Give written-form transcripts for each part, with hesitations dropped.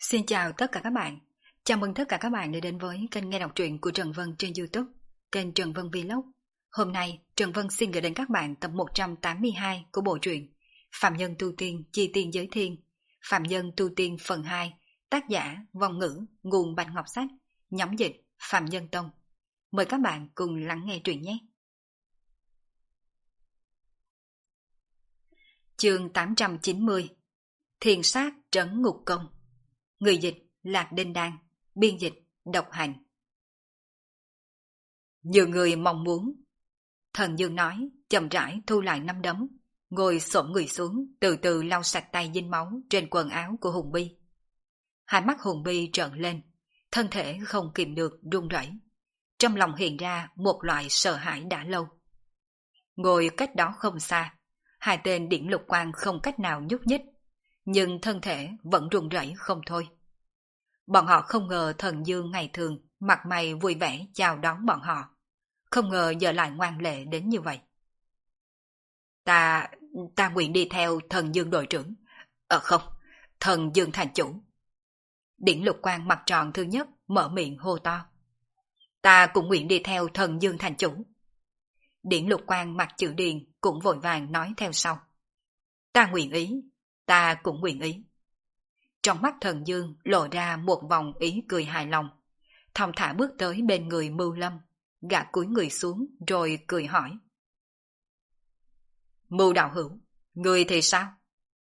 Xin chào tất cả các bạn. Chào mừng tất cả các bạn đã đến với kênh nghe đọc truyện của Trần Vân trên YouTube, kênh Trần Vân Vlog. Hôm nay, Trần Vân xin gửi đến các bạn tập 182 của bộ truyện Phạm Nhân Tu Tiên Chi Tiên Giới Thiên, Phạm Nhân Tu Tiên phần 2, tác giả Vong Ngữ, nguồn Bạch Ngọc Sách, nhóm dịch Phạm Nhân Tông. Mời các bạn cùng lắng nghe truyện nhé. Chương 890 Thiền sát trấn ngục công. Người dịch Lạc Đinh Đan, biên dịch Độc Hành. Nhiều người mong muốn. Thần Dương nói, chậm rãi thu lại nắm đấm, ngồi xổm người xuống, từ từ lau sạch tay dính máu trên quần áo của Hùng Bi. Hai mắt Hùng Bi trợn lên, thân thể không kìm được run rẩy. Trong lòng hiện ra một loại sợ hãi đã lâu. Ngồi cách đó không xa, hai tên Điển Lục Quang không cách nào nhúc nhích, nhưng thân thể vẫn run rẩy không thôi. Bọn họ không ngờ Thần Dương ngày thường mặt mày vui vẻ chào đón bọn họ, không ngờ giờ lại ngoan lệ đến như vậy. Ta nguyện đi theo Thần Dương đội trưởng. Không, Thần Dương thành chủ. Điển Lục Quang mặt tròn thứ nhất mở miệng hô to. Ta cũng nguyện đi theo Thần Dương thành chủ. Điển Lục Quang mặt chữ điền cũng vội vàng nói theo sau. Ta nguyện ý, ta cũng nguyện ý. Trong mắt Thần Dương lộ ra một vòng ý cười hài lòng, thong thả bước tới bên người Mưu Lâm, gã cúi người xuống rồi cười hỏi. Mưu đạo hữu, người thì sao?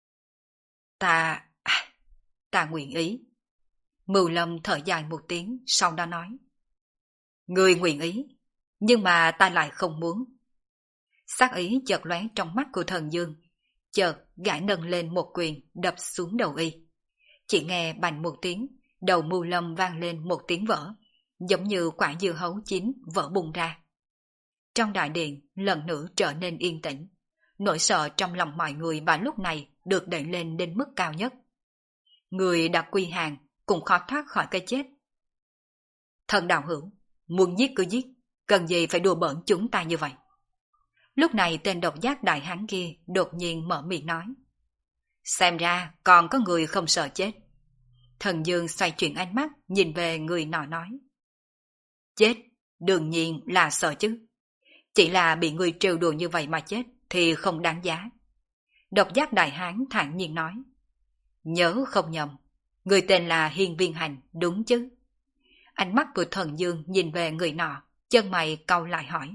Ta nguyện ý. Mưu Lâm thở dài một tiếng, sau đó nói. Người nguyện ý, nhưng mà ta lại không muốn. Sát ý chợt lóe trong mắt của Thần Dương, chợt gã nâng lên một quyền đập xuống đầu y. Chỉ nghe bành một tiếng, đầu Mưu Lâm vang lên một tiếng vỡ, giống như quả dưa hấu chín vỡ bung ra. Trong đại điện lần nữa trở nên yên tĩnh, nỗi sợ trong lòng mọi người vào lúc này được đẩy lên đến mức cao nhất. Người đã quy hàng cũng khó thoát khỏi cái chết. Thần đạo hữu, muốn giết cứ giết, cần gì phải đùa bỡn chúng ta như vậy? Lúc này tên độc giác đại hán kia đột nhiên mở miệng nói. Xem ra còn có người không sợ chết. Thần Dương xoay chuyển ánh mắt nhìn về người nọ nói. Chết, đương nhiên là sợ chứ. Chỉ là bị người trêu đùa như vậy mà chết thì không đáng giá. Độc giác đại hán thản nhiên nói. Nhớ không nhầm, người tên là Hiên Viên Hành, đúng chứ? Ánh mắt của Thần Dương nhìn về người nọ, chân mày cau lại hỏi.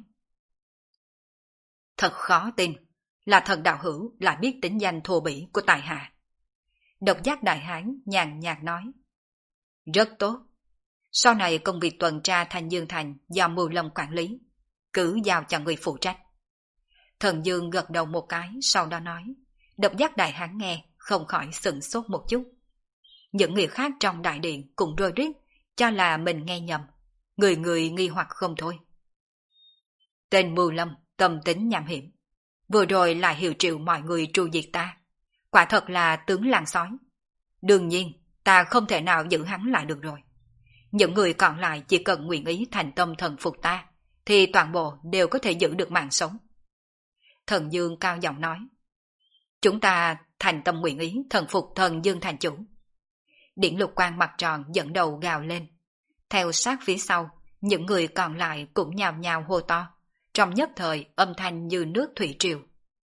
Thật khó tin, là thần đạo hữu lại biết tính danh thô bỉ của tài hạ. Độc giác đại hán nhàn nhạt nói. Rất tốt. Sau này công việc tuần tra Thanh Dương Thành do Mưu Lâm quản lý, cứ giao cho người phụ trách. Thần Dương gật đầu một cái, sau đó nói. Độc giác đại hán nghe, không khỏi sửng sốt một chút. Những người khác trong đại điện cũng rối rít, cho là mình nghe nhầm. Người người nghi hoặc không thôi. Tên Mưu Lâm tâm tính nham hiểm, vừa rồi lại hiệu triệu mọi người tru diệt ta, quả thật là tướng làng sói. Đương nhiên ta không thể nào giữ hắn lại được rồi. Những người còn lại chỉ cần nguyện ý thành tâm thần phục ta, thì toàn bộ đều có thể giữ được mạng sống. Thần Dương cao giọng nói. Chúng ta thành tâm nguyện ý thần phục Thần Dương thành chủ. Điển Lục Quang mặt tròn dẫn đầu gào lên. Theo sát phía sau, những người còn lại cũng nhào nhào hô to. Trong nhất thời âm thanh như nước thủy triều.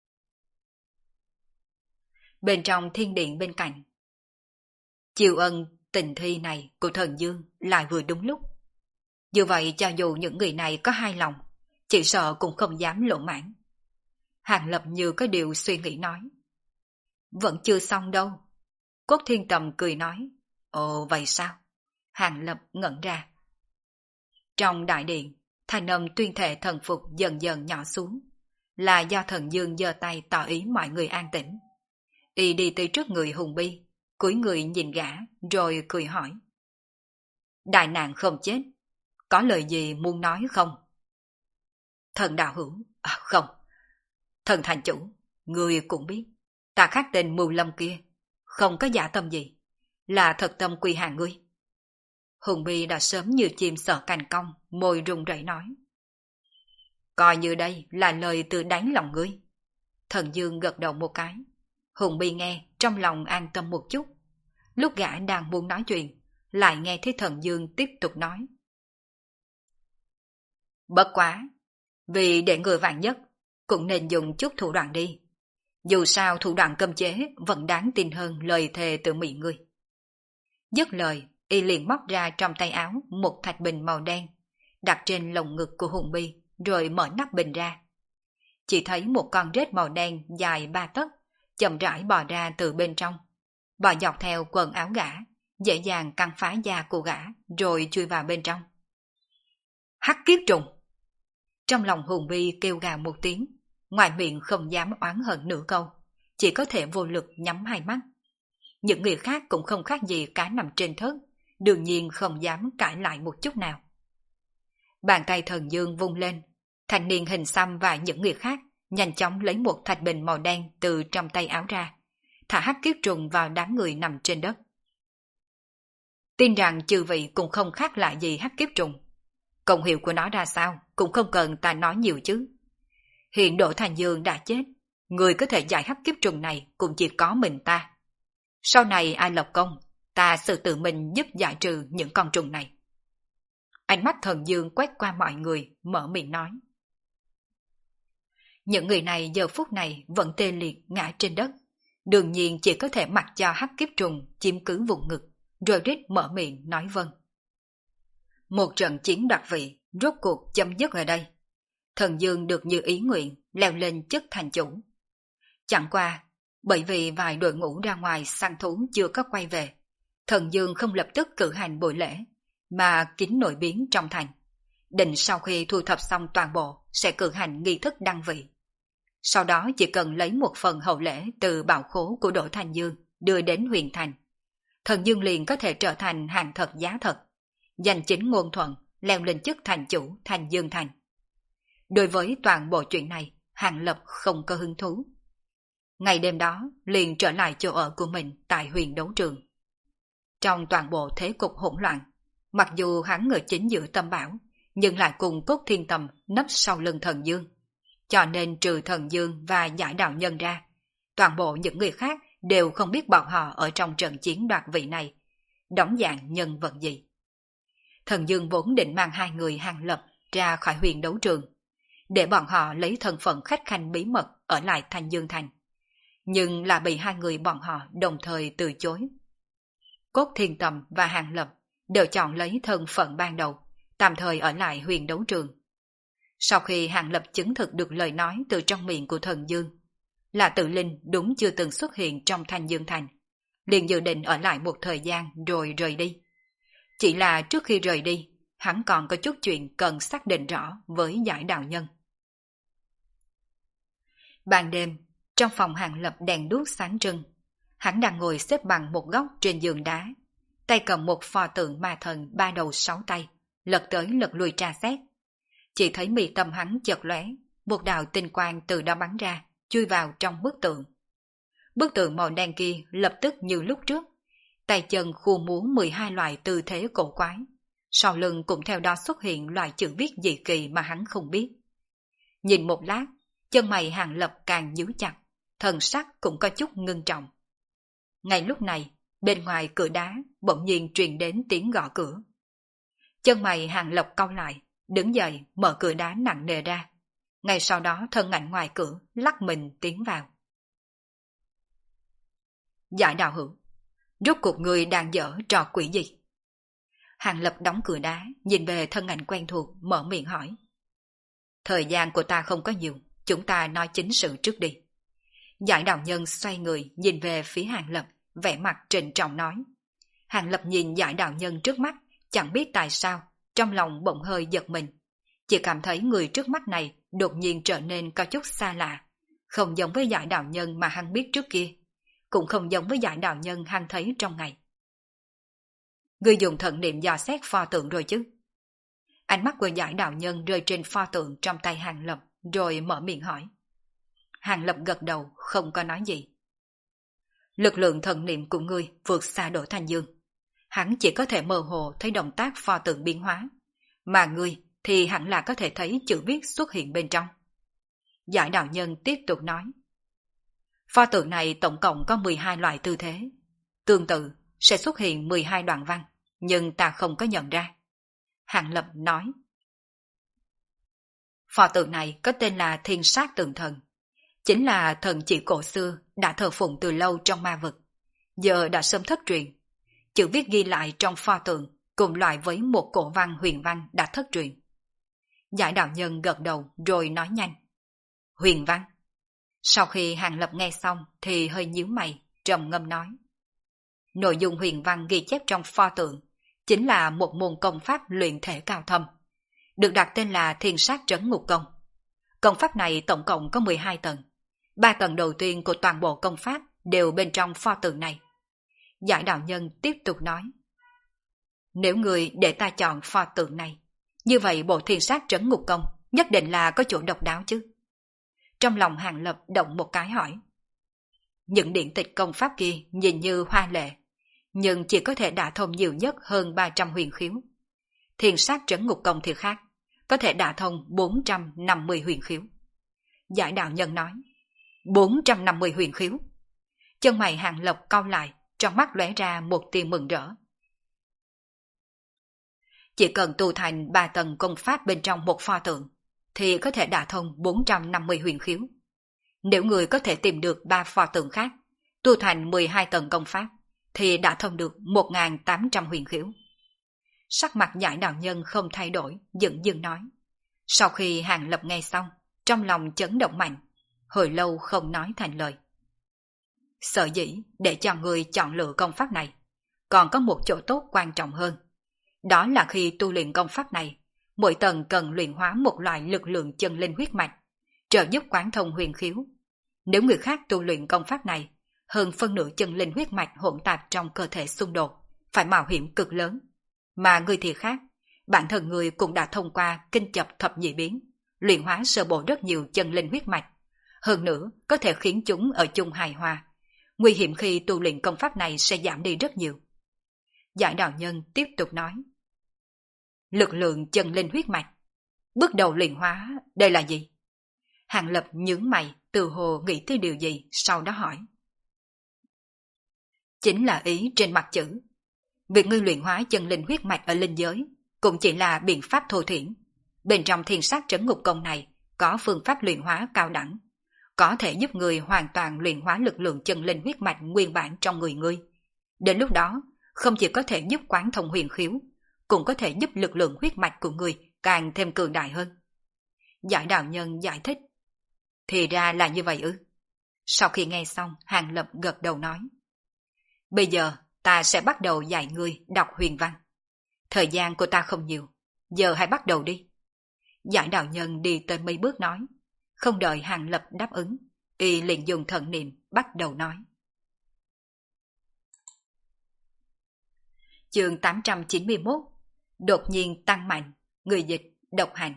Bên trong thiên điện bên cạnh, chiều ân tình thi này của Thần Dương lại vừa đúng lúc. Như vậy cho dù những người này có hai lòng, chỉ sợ cũng không dám lộ mãn. Hàng Lập như có điều suy nghĩ nói. Vẫn chưa xong đâu. Cốt Thiên Tầm cười nói. Ồ vậy sao? Hàng Lập ngẩn ra. Trong đại điện, thanh âm tuyên thệ thần phục dần dần nhỏ xuống, là do Thần Dương giơ tay tỏ ý mọi người an tĩnh. Y đi tới trước người Hùng Bi, cúi người nhìn gã, rồi cười hỏi. Đại nạn không chết, có lời gì muốn nói không? Thần đạo hữu, không. Thần thành chủ, người cũng biết, ta khác tên Mưu Lâm kia, không có giả tâm gì, là thật tâm quy hàng ngươi. Hùng Bi đã sớm như chim sợ cành cong, môi run rẩy nói. Coi như đây là lời từ đáy lòng ngươi. Thần Dương gật đầu một cái. Hùng Bi nghe, trong lòng an tâm một chút. lúc gã đang muốn nói chuyện, lại nghe thấy Thần Dương tiếp tục nói. Bất quá, vì để người vạn nhất, cũng nên dùng chút thủ đoạn đi. Dù sao thủ đoạn cấm chế vẫn đáng tin hơn lời thề từ miệng ngươi. Dứt lời, y liền móc ra trong tay áo một thạch bình màu đen, đặt trên lồng ngực của Hùng Bi, rồi mở nắp bình ra. Chỉ thấy một con rết màu đen dài 3 tấc, chậm rãi bò ra từ bên trong, bò dọc theo quần áo gã, dễ dàng căng phá da của gã, rồi chui vào bên trong. Hắc kiếp trùng! Trong lòng Hùng Bi kêu gào một tiếng, ngoài miệng không dám oán hận nửa câu, chỉ có thể vô lực nhắm hai mắt. Những người khác cũng không khác gì cá nằm trên thớt, đương nhiên không dám cãi lại một chút nào. Bàn tay Thần Dương vung lên, thanh niên hình xăm và những người khác nhanh chóng lấy một thạch bình màu đen từ trong tay áo ra, thả hắc kiếp trùng vào đám người nằm trên đất. Tin rằng chư vị cũng không khác lại gì hắc kiếp trùng. Công hiệu của nó ra sao cũng không cần ta nói nhiều chứ. Hiện Đỗ Thành Dương đã chết, người có thể giải hắc kiếp trùng này cũng chỉ có mình ta. Sau này ai lập công, ta sẽ tự mình giúp giải trừ những con trùng này. Ánh mắt Thần Dương quét qua mọi người, mở miệng nói. Những người này giờ phút này vẫn tê liệt ngã trên đất, đương nhiên chỉ có thể mặc cho hắc kiếp trùng chiếm cứ vùng ngực, rồi rít mở miệng nói vâng. Một trận chiến đoạt vị rốt cuộc chấm dứt ở đây. Thần Dương được như ý nguyện leo lên chức thành chủ. Chẳng qua, bởi vì vài đội ngũ ra ngoài săn thú chưa có quay về, Thần Dương không lập tức cử hành buổi lễ, mà kín nội biến trong thành. Định sau khi thu thập xong toàn bộ sẽ cử hành nghi thức đăng vị. Sau đó chỉ cần lấy một phần hậu lễ từ bảo khố của Đỗ Thành Dương đưa đến huyền thành. Thần Dương liền có thể trở thành hàng thật giá thật, giành chính ngôn thuận, leo lên chức thành chủ Thành Dương Thành. Đối với toàn bộ chuyện này, Hàng Lập không có hứng thú. Ngày đêm đó, liền trở lại chỗ ở của mình tại huyền đấu trường. Trong toàn bộ thế cục hỗn loạn, mặc dù hắn ở chính giữa tâm bảo, nhưng lại cùng Cốt Thiên Tầm nấp sau lưng Thần Dương. Cho nên trừ Thần Dương và Giải Đạo Nhân ra, toàn bộ những người khác đều không biết bọn họ ở trong trận chiến đoạt vị này đóng dạng nhân vật gì. Thần Dương vốn định mang hai người Hàng Lập ra khỏi huyền đấu trường, để bọn họ lấy thân phận khách khanh bí mật ở lại Thành Dương Thành, nhưng là bị hai người bọn họ đồng thời từ chối. Cốt Thiên Tầm và Hàng Lập đều chọn lấy thân phận ban đầu, tạm thời ở lại huyền đấu trường. Sau khi Hàng Lập chứng thực được lời nói từ trong miệng của Thần Dương, là tự linh đúng chưa từng xuất hiện trong Thành Dương Thành, liền dự định ở lại một thời gian rồi rời đi. Chỉ là trước khi rời đi, hắn còn có chút chuyện cần xác định rõ với Giải Đạo Nhân. Ban đêm, trong phòng Hàng Lập đèn đuốc sáng trưng, hắn đang ngồi xếp bằng một góc trên giường đá, tay cầm một pho tượng ma thần 3 đầu 6 tay, lật tới lật lui tra xét. Chỉ thấy mi tâm hắn chợt lóe, một đạo tinh quang từ đó bắn ra, chui vào trong bức tượng. Bức tượng màu đen kia lập tức như lúc trước, tay chân khu múa 12 loại tư thế cổ quái, sau lưng cũng theo đó xuất hiện loại chữ viết dị kỳ mà hắn không biết. Nhìn một lát, chân mày Hàng Lập càng nhíu chặt, thần sắc cũng có chút ngưng trọng. Ngay lúc này, bên ngoài cửa đá bỗng nhiên truyền đến tiếng gõ cửa. Chân mày Hàng Lập cau lại, đứng dậy mở cửa đá nặng nề ra. Ngay sau đó thân ảnh ngoài cửa lắc mình tiến vào. Giải Đạo Hữu, rốt cuộc người đang dở trò quỷ gì? Hàng Lập đóng cửa đá, nhìn về thân ảnh quen thuộc, mở miệng hỏi. Thời gian của ta không có nhiều, chúng ta nói chính sự trước đi. Giải Đạo Nhân xoay người nhìn về phía Hàng Lập, vẻ mặt trịnh trọng nói. Hàng Lập nhìn Giải Đạo Nhân trước mắt, chẳng biết tại sao, trong lòng bỗng hơi giật mình. Chỉ cảm thấy người trước mắt này đột nhiên trở nên có chút xa lạ, không giống với Giải Đạo Nhân mà hắn biết trước kia, cũng không giống với Giải Đạo Nhân hắn thấy trong ngày. Ngươi dùng thần niệm dò xét pho tượng rồi chứ? Ánh mắt của Giải Đạo Nhân rơi trên pho tượng trong tay Hàng Lập, rồi mở miệng hỏi. Hàng Lập gật đầu, không có nói gì. Lực lượng thần niệm của ngươi vượt xa Đỗ Thành Dương. Hắn chỉ có thể mơ hồ thấy động tác pho tượng biến hóa, mà ngươi thì hẳn là có thể thấy chữ viết xuất hiện bên trong. Giải Đạo Nhân tiếp tục nói. Pho tượng này tổng cộng có 12 loại tư thế. Tương tự, sẽ xuất hiện 12 đoạn văn, nhưng ta không có nhận ra. Hàng Lập nói. Pho tượng này có tên là Thiên Sát Tượng Thần, chính là thần chỉ cổ xưa đã thờ phụng từ lâu trong ma vực, giờ đã sớm thất truyền. Chữ viết ghi lại trong pho tượng cùng loại với một cổ văn huyền văn đã thất truyền. Giải đạo nhân gật đầu rồi nói nhanh. Huyền văn. Sau khi Hàng Lập nghe xong thì hơi nhíu mày, trầm ngâm nói. Nội dung huyền văn ghi chép trong pho tượng chính là một môn công pháp luyện thể cao thâm, được đặt tên là Thiên Sát Trấn Ngục Công. Công pháp này tổng cộng có 12 tầng. 3 tầng đầu tiên của toàn bộ công pháp đều bên trong pho tượng này. Giải đạo nhân tiếp tục nói. Nếu người để ta chọn pho tượng này, như vậy bộ Thiên Sát Trấn Ngục Công nhất định là có chỗ độc đáo chứ. Trong lòng Hàng Lập động một cái hỏi. Những điển tịch công pháp kia nhìn như hoa lệ, nhưng chỉ có thể đả thông nhiều nhất hơn 300 huyền khiếu. Thiên Sát Trấn Ngục Công thì khác, có thể đả thông 450 huyền khiếu. Giải đạo nhân nói. 450 huyền khiếu. Chân mày Hàng Lập cau lại, trong mắt lóe ra một tia mừng rỡ. Chỉ cần tu thành 3 tầng công pháp bên trong một pho tượng, thì có thể đả thông 450 huyền khiếu. Nếu người có thể tìm được 3 pho tượng khác, tu thành 12 tầng công pháp, thì đã thông được 1.800 huyền khiếu. Sắc mặt Giải đạo nhân không thay đổi, dửng dưng nói. Sau khi Hàng Lập nghe xong, trong lòng chấn động mạnh, hồi lâu không nói thành lời. Sở dĩ để cho người chọn lựa công pháp này, còn có một chỗ tốt quan trọng hơn. Đó là khi tu luyện công pháp này, mỗi tầng cần luyện hóa một loại lực lượng chân linh huyết mạch, trợ giúp quán thông huyền khiếu. Nếu người khác tu luyện công pháp này, hơn phân nửa chân linh huyết mạch hỗn tạp trong cơ thể xung đột, phải mạo hiểm cực lớn. Mà người thì khác, bản thân người cũng đã thông qua kinh chập thập nhị biến, luyện hóa sơ bộ rất nhiều chân linh huyết mạch. Hơn nữa, có thể khiến chúng ở chung hài hòa. Nguy hiểm khi tu luyện công pháp này sẽ giảm đi rất nhiều. Giải đạo nhân tiếp tục nói. Lực lượng chân linh huyết mạch. Bước đầu luyện hóa, đây là gì? Hàng Lập nhướng mày, từ hồ nghĩ tới điều gì, sau đó hỏi. Chính là ý trên mặt chữ. Việc ngươi luyện hóa chân linh huyết mạch ở linh giới cũng chỉ là biện pháp thô thiển. Bên trong Thiên Sát Trấn Ngục Công này có phương pháp luyện hóa cao đẳng, có thể giúp người hoàn toàn luyện hóa lực lượng chân linh huyết mạch nguyên bản trong người ngươi. Đến lúc đó, không chỉ có thể giúp quán thông huyền khiếu, cũng có thể giúp lực lượng huyết mạch của người càng thêm cường đại hơn. Giải đạo nhân giải thích. Thì ra là như vậy ư? Sau khi nghe xong, Hàng Lập gật đầu nói. Bây giờ, ta sẽ bắt đầu dạy ngươi đọc huyền văn. Thời gian của ta không nhiều, giờ hãy bắt đầu đi. Giải đạo nhân đi tới mấy bước nói. Không đợi Hàng Lập đáp ứng, y liền dùng thần niệm bắt đầu nói. Chương 891. Đột nhiên tăng mạnh, người dịch, độc hành.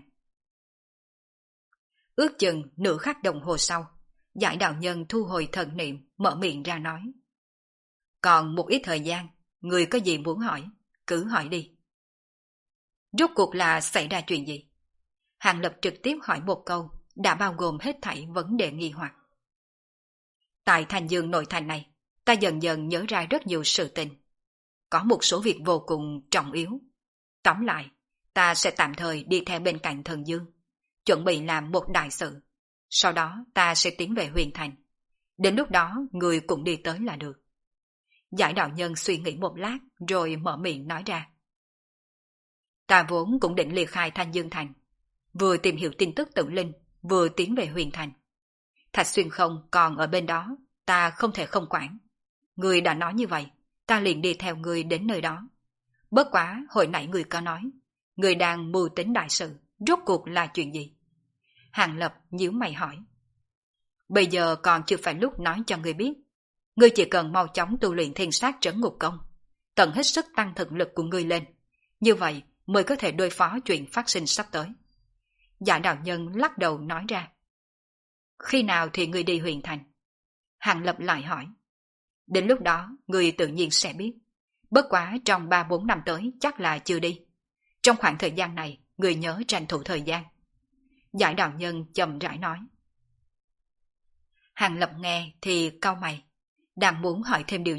Ước chừng nửa khắc đồng hồ sau, Giải đạo nhân thu hồi thần niệm, mở miệng ra nói. Còn một ít thời gian, người có gì muốn hỏi, cứ hỏi đi. Rốt cuộc là xảy ra chuyện gì? Hàng Lập trực tiếp hỏi một câu, đã bao gồm hết thảy vấn đề nghi hoặc. Tại Thành Dương nội thành này, ta dần dần nhớ ra rất nhiều sự tình. Có một số việc vô cùng trọng yếu. Tóm lại, ta sẽ tạm thời đi theo bên cạnh Thần Dương, chuẩn bị làm một đại sự. Sau đó ta sẽ tiến về Huyền Thành. Đến lúc đó người cũng đi tới là được. Giải đạo nhân suy nghĩ một lát rồi mở miệng nói ra. Ta vốn cũng định liệt khai Thanh Dương Thành, vừa tìm hiểu tin tức tự linh, vừa tiến về Huyền Thành. Thạch Xuyên không còn ở bên đó, ta không thể không quản. Người đã nói như vậy, ta liền đi theo người đến nơi đó. Bất quá hồi nãy người có nói, người đang mưu tính đại sự, rốt cuộc là chuyện gì? Hàng Lập nhíu mày hỏi. Bây giờ còn chưa phải lúc nói cho người biết. Ngươi chỉ cần mau chóng tu luyện Thiên Sát Trấn Ngục Công, tận hết sức tăng thực lực của ngươi lên. Như vậy mới có thể đối phó chuyện phát sinh sắp tới. Giả đạo nhân lắc đầu nói ra. Khi nào thì ngươi đi Huyền Thành? Hàng Lập lại hỏi. Đến lúc đó ngươi tự nhiên sẽ biết. Bất quá trong 3-4 năm tới chắc là chưa đi. Trong khoảng thời gian này ngươi nhớ tranh thủ thời gian. Giải đạo nhân chậm rãi nói. Hàng Lập nghe thì cau mày, đang muốn hỏi thêm điều gì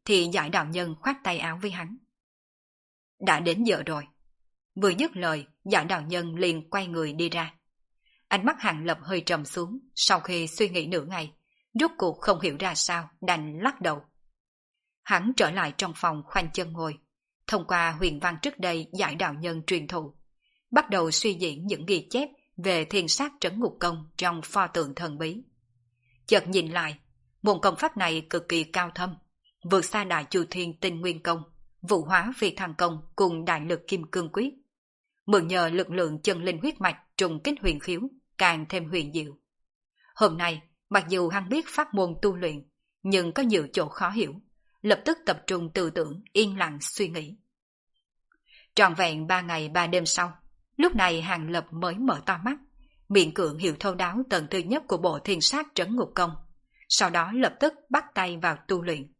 thì Giải đạo nhân khoát tay áo với hắn. Đã đến giờ rồi. Vừa dứt lời, Giải đạo nhân liền quay người đi ra. Ánh mắt Hàng Lập hơi trầm xuống, sau khi suy nghĩ nửa ngày, rốt cuộc không hiểu ra sao, đành lắc đầu. Hắn trở lại trong phòng khoanh chân ngồi, thông qua huyền văn trước đây Giải đạo nhân truyền thụ, bắt đầu suy diễn những ghi chép về thiên sát trấn ngục công trong pho tượng thần bí. Chợt nhìn lại, môn công pháp này cực kỳ cao thâm, vượt xa Đại Chu Thiên Tinh Nguyên Công, Vũ Hóa Phi Thăng Công cùng Đại Lực Kim Cương Quyết. Mượn nhờ lực lượng chân linh huyết mạch trùng kích huyền khiếu, càng thêm huyền diệu. Hôm nay, mặc dù hắn biết pháp môn tu luyện, nhưng có nhiều chỗ khó hiểu, lập tức tập trung tư tưởng, yên lặng suy nghĩ. Trọn vẹn 3 ngày 3 đêm sau, lúc này Hàng Lập mới mở to mắt, miệng cưỡng hiểu thấu đáo tầng thứ nhất của bộ thiên sát trấn ngục công, sau đó lập tức bắt tay vào tu luyện.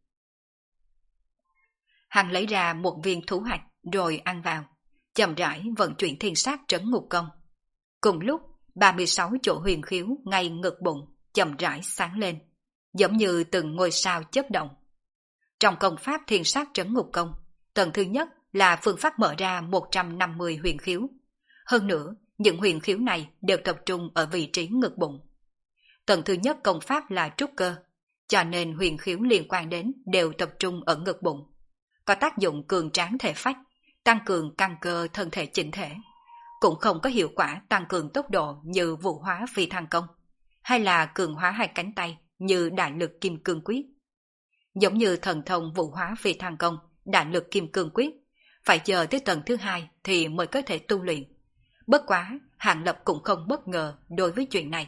Hắn lấy ra một viên thú hạch rồi ăn vào, chậm rãi vận chuyển thiên sát trấn ngục công. Cùng lúc, 36 chỗ huyền khiếu ngay ngực bụng chậm rãi sáng lên, giống như từng ngôi sao chớp động. Trong công pháp thiên sát trấn ngục công, tầng thứ nhất là phương pháp mở ra 150 huyền khiếu. Hơn nữa, những huyền khiếu này đều tập trung ở vị trí ngực bụng. Tầng thứ nhất công pháp là trúc cơ, cho nên huyền khiếu liên quan đến đều tập trung ở ngực bụng. Có tác dụng cường tráng thể phách, tăng cường căn cơ thân thể chỉnh thể, cũng không có hiệu quả tăng cường tốc độ như Vũ Hóa Phi Thăng Công, hay là cường hóa hai cánh tay như Đại Lực Kim Cương Quyết. Giống như thần thông Vũ Hóa Phi Thăng Công, Đại Lực Kim Cương Quyết, phải chờ tới tầng thứ 2 thì mới có thể tu luyện. Bất quá, Hàng Lập cũng không bất ngờ đối với chuyện này.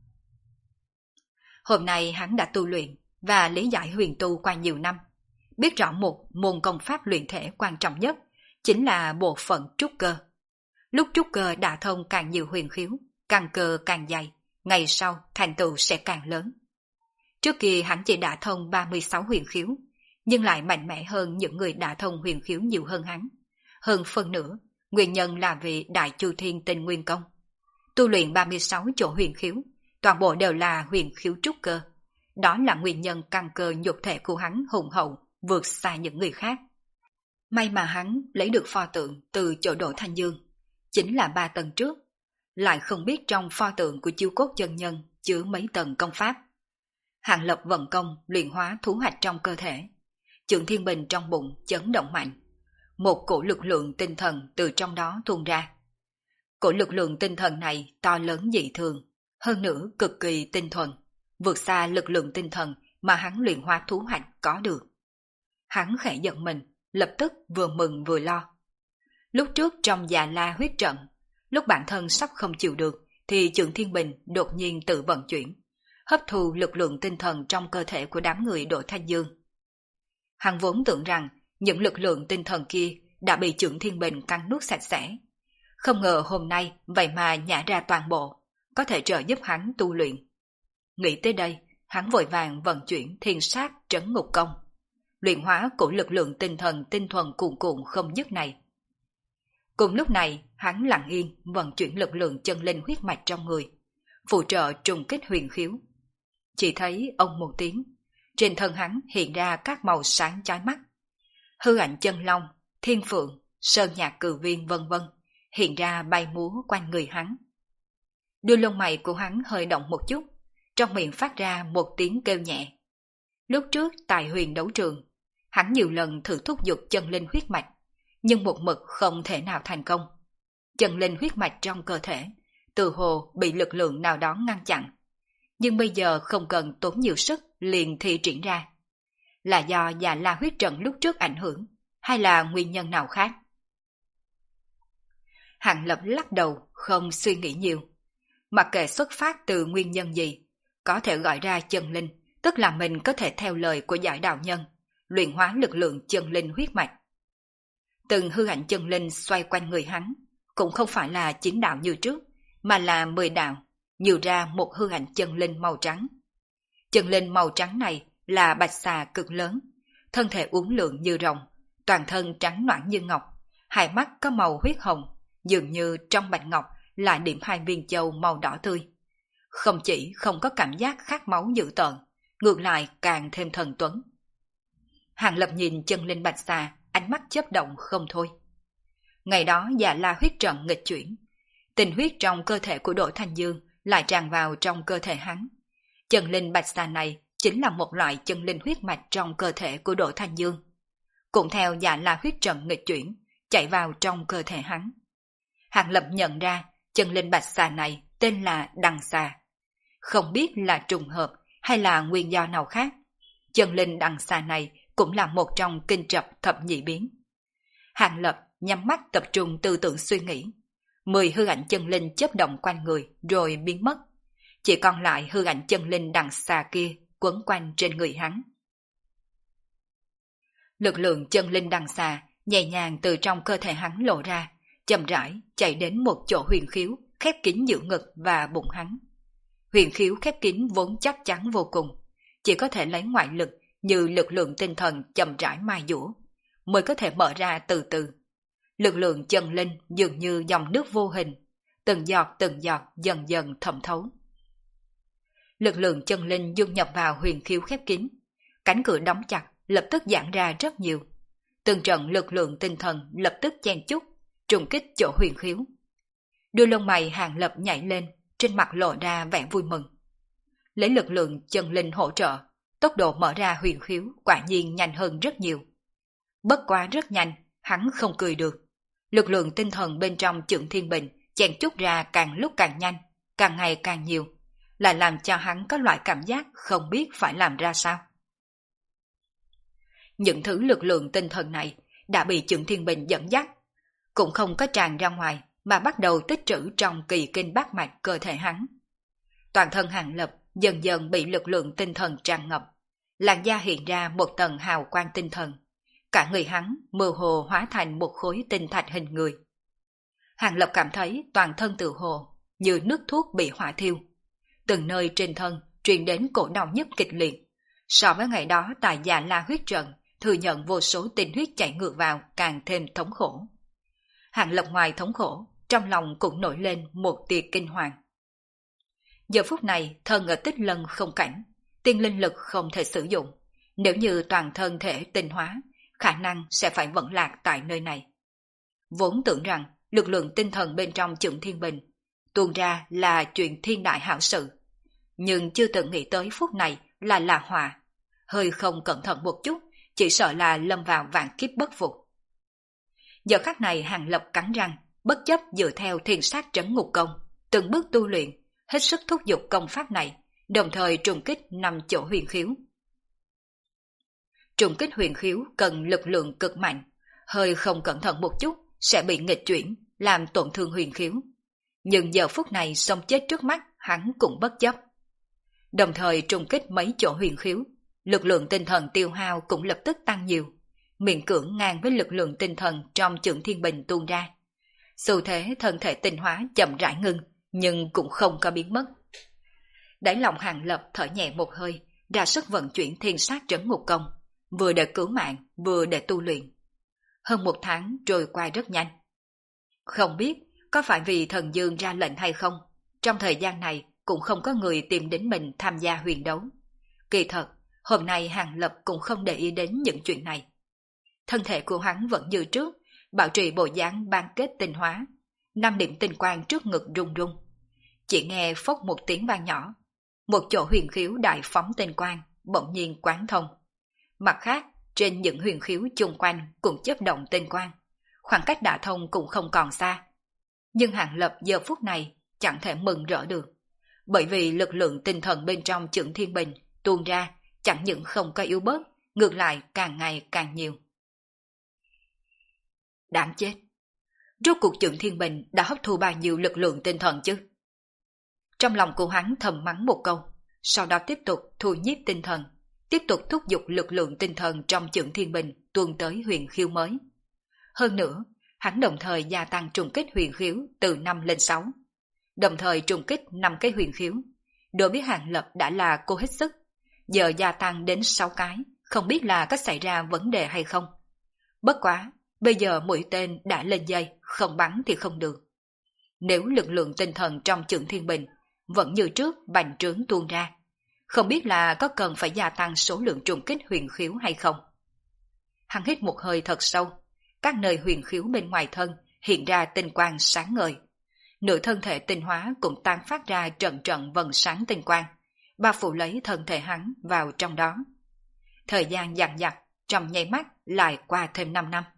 Hôm nay hắn đã tu luyện và lý giải huyền tu qua nhiều năm, biết rõ một môn công pháp luyện thể quan trọng nhất chính là bộ phận trúc cơ. Lúc trúc cơ đả thông càng nhiều huyền khiếu, căn cơ càng dày, ngày sau thành tựu sẽ càng lớn. Trước kia hắn chỉ đả thông 36 huyền khiếu, nhưng lại mạnh mẽ hơn những người đả thông huyền khiếu nhiều hơn hắn. Hơn phân nửa, nguyên nhân là vì Đại Chu Thiên Tinh Nguyên Công. Tu luyện 36 chỗ huyền khiếu, toàn bộ đều là huyền khiếu trúc cơ. Đó là nguyên nhân căn cơ nhục thể của hắn hùng hậu, vượt xa những người khác. May mà hắn lấy được pho tượng từ chỗ Đỗ Thanh Dương, chính là 3 tầng trước, lại không biết trong pho tượng của Chiêu Cốt chân nhân chứa mấy tầng công pháp. Hàng Lập vận công luyện hóa thú hạch trong cơ thể, Chưởng Thiên Bình trong bụng chấn động mạnh, một cổ lực lượng tinh thần từ trong đó tuôn ra. Cổ lực lượng tinh thần này to lớn dị thường, hơn nữa cực kỳ tinh thuần, vượt xa lực lượng tinh thần mà hắn luyện hóa thú hạch có được. Hắn khẽ giận mình, lập tức vừa mừng vừa lo. Lúc trước trong Già La huyết trận, lúc bản thân sắp không chịu được, thì Chưởng Thiên Bình đột nhiên tự vận chuyển, hấp thu lực lượng tinh thần trong cơ thể của đám người Đỗ Thanh Dương. Hắn vốn tưởng rằng những lực lượng tinh thần kia đã bị Chưởng Thiên Bình cắn nuốt sạch sẽ, không ngờ hôm nay vậy mà nhả ra toàn bộ, có thể trợ giúp hắn tu luyện. Nghĩ tới đây, hắn vội vàng vận chuyển thiên sát trấn ngục công, luyện hóa của lực lượng tinh thần tinh thuần cuồn cuộn không dứt này. Cùng lúc này, hắn lặng yên vận chuyển lực lượng chân linh huyết mạch trong người, phụ trợ trùng kích huyền khiếu. Chỉ thấy ông một tiếng, trên thân hắn hiện ra các màu sáng chói mắt. Hư ảnh chân long, thiên phượng, sơn nhạc cử viên vân vân hiện ra bay múa quanh người hắn. Đuôi lông mày của hắn hơi động một chút, trong miệng phát ra một tiếng kêu nhẹ. Lúc trước tại huyền đấu trường, hắn nhiều lần thử thúc giục chân linh huyết mạch, nhưng một mực không thể nào thành công. Chân linh huyết mạch trong cơ thể từ hồ bị lực lượng nào đó ngăn chặn, nhưng bây giờ không cần tốn nhiều sức liền thi triển ra. Là do Già La huyết trận lúc trước ảnh hưởng, hay là nguyên nhân nào khác? Hàng Lập lắc đầu, không suy nghĩ nhiều. Mặc kệ xuất phát từ nguyên nhân gì, có thể gọi ra chân linh, tức là mình có thể theo lời của Giải đạo nhân, luyện hóa lực lượng chân linh huyết mạch. Từng hư ảnh chân linh xoay quanh người hắn, cũng không phải là 9 đạo như trước, mà là 10 đạo, nhiều ra một hư ảnh chân linh màu trắng. Chân linh màu trắng này là bạch xà cực lớn, thân thể uốn lượn như rồng, toàn thân trắng nõn như ngọc, hai mắt có màu huyết hồng, dường như trong bạch ngọc lại điểm 2 viên châu màu đỏ tươi. Không chỉ không có cảm giác khát máu dữ tợn, ngược lại càng thêm thần tuấn. Hàng Lập nhìn chân linh bạch xà, ánh mắt chớp động không thôi. Ngày đó Dạ La huyết trận nghịch chuyển, tình huyết trong cơ thể của Đỗ Thanh Dương lại tràn vào trong cơ thể hắn. Chân linh bạch xà này chính là một loại chân linh huyết mạch trong cơ thể của Đỗ Thanh Dương. Cũng theo Dạ La huyết trận nghịch chuyển, chạy vào trong cơ thể hắn. Hàng Lập nhận ra chân linh bạch xà này tên là Đằng Xà. Không biết là trùng hợp hay là nguyên do nào khác, chân linh Đằng Xà này cũng là một trong kinh trập thập nhị biến. Hàng Lập nhắm mắt tập trung tư tưởng suy nghĩ. 10 hư ảnh chân linh chớp động quanh người rồi biến mất. Chỉ còn lại hư ảnh chân linh Đằng Xà kia quấn quanh trên người hắn. Lực lượng chân linh Đằng Xà nhẹ nhàng từ trong cơ thể hắn lộ ra, chậm rãi chạy đến một chỗ huyền khiếu khép kín giữa ngực và bụng hắn. Huyền khiếu khép kín vốn chắc chắn vô cùng, chỉ có thể lấy ngoại lực như lực lượng tinh thần chậm rãi mài dũa mới có thể mở ra từ từ. Lực lượng chân linh dường như dòng nước vô hình, từng giọt dần dần thẩm thấu. Lực lượng chân linh dung nhập vào huyền khiếu khép kín, cánh cửa đóng chặt lập tức giãn ra rất nhiều. Từng trận lực lượng tinh thần lập tức chen chúc, trùng kích chỗ huyền khiếu. Đôi lông mày Hàng Lập nhảy lên, trên mặt lộ ra vẻ vui mừng. Lấy lực lượng chân linh hỗ trợ, tốc độ mở ra huyền khiếu quả nhiên nhanh hơn rất nhiều. Bất quá rất nhanh, hắn không cười được. Lực lượng tinh thần bên trong Chưởng Thiên Bình chen chúc ra càng lúc càng nhanh, càng ngày càng nhiều, lại làm cho hắn có loại cảm giác không biết phải làm ra sao. Những thứ lực lượng tinh thần này đã bị Chưởng Thiên Bình dẫn dắt, cũng không có tràn ra ngoài mà bắt đầu tích trữ trong kỳ kinh bát mạch cơ thể hắn. Toàn thân Hàng Lập dần dần bị lực lượng tinh thần tràn ngập, làn da hiện ra một tầng hào quang tinh thần. Cả người hắn mơ hồ hóa thành một khối tinh thạch hình người. Hàng Lập cảm thấy toàn thân tự hồ như nước thuốc bị hỏa thiêu. Từng nơi trên thân truyền đến cổ đau nhức kịch liệt. So với ngày đó tại Dạ La huyết trận, thừa nhận vô số tinh huyết chảy ngược vào càng thêm thống khổ. Hàng Lập ngoài thống khổ, trong lòng cũng nổi lên một tia kinh hoàng. Giờ phút này thân ở Tích Lân không cảnh, tiên linh lực không thể sử dụng. Nếu như toàn thân thể tinh hóa, khả năng sẽ phải vẫn lạc tại nơi này. Vốn tưởng rằng lực lượng tinh thần bên trong Chưởng Thiên Bình tuôn ra là chuyện thiên đại hảo sự, nhưng chưa từng nghĩ tới phút này là họa. Hơi không cẩn thận một chút, chỉ sợ là lâm vào vạn kiếp bất phục. Giờ khắc này Hàng Lập cắn răng, bất chấp dựa theo Thiên Sát Trấn Ngục Công, từng bước tu luyện, hết sức thúc giục công pháp này, đồng thời trùng kích 5 chỗ huyền khiếu. Trùng kích huyền khiếu cần lực lượng cực mạnh, hơi không cẩn thận một chút sẽ bị nghịch chuyển, làm tổn thương huyền khiếu. Nhưng giờ phút này sống chết trước mắt hắn cũng bất chấp. Đồng thời trùng kích mấy chỗ huyền khiếu, lực lượng tinh thần tiêu hao cũng lập tức tăng nhiều, miễn cưỡng ngang với lực lượng tinh thần trong Chưởng Thiên Bình tuôn ra. Xu thế thân thể tinh hóa chậm rãi ngưng, nhưng cũng không có biến mất. Đáy lòng Hàng Lập thở nhẹ một hơi, ra sức vận chuyển Thiên Sát Trấn Ngục Công, vừa để cứu mạng, vừa để tu luyện. Hơn 1 tháng trôi qua rất nhanh. Không biết có phải vì thần dương ra lệnh hay không, trong thời gian này cũng không có người tìm đến mình tham gia huyền đấu. Kỳ thật, hôm nay Hàng Lập cũng không để ý đến những chuyện này. Thân thể của hắn vẫn như trước, bảo trì bộ dáng ban kết tinh hóa, 5 điểm tinh quang trước ngực rung rung. Chỉ nghe phốc một tiếng vang nhỏ, một chỗ huyền khiếu đại phóng tinh quang bỗng nhiên quán thông. Mặt khác, trên những huyền khiếu chung quanh cũng chớp động tinh quang, khoảng cách đả thông cũng không còn xa. Nhưng Hàng Lập giờ phút này chẳng thể mừng rỡ được, bởi vì lực lượng tinh thần bên trong Chưởng Thiên Bình tuôn ra chẳng những không có yếu bớt, ngược lại càng ngày càng nhiều. Đáng chết! Rốt cuộc Chưởng Thiên Bình đã hấp thu bao nhiêu lực lượng tinh thần chứ? Trong lòng của hắn thầm mắng một câu, sau đó tiếp tục thu nhiếp tinh thần, tiếp tục thúc giục lực lượng tinh thần trong Chưởng Thiên Bình tuôn tới huyền khiếu mới. Hơn nữa, hắn đồng thời gia tăng trùng kích huyền khiếu từ 5 lên 6, đồng thời trùng kích 5 cái huyền khiếu. Đối với Hàng Lập đã là cô hết sức, giờ gia tăng đến 6 cái, không biết là có xảy ra vấn đề hay không. Bất quá, bây giờ mũi tên đã lên dây, không bắn thì không được. Nếu lực lượng tinh thần trong Chưởng Thiên Bình vẫn như trước bành trướng tuôn ra, không biết là có cần phải gia tăng số lượng trùng kích huyền khiếu hay không. hắn hít một hơi thật sâu, các nơi huyền khiếu bên ngoài thân hiện ra tinh quang sáng ngời. Nửa thân thể tinh hóa cũng tán phát ra trận trận vầng sáng tinh quang, bao phủ lấy thân thể hắn vào trong đó. Thời gian dằng dặc, trong nháy mắt lại qua thêm 5 năm.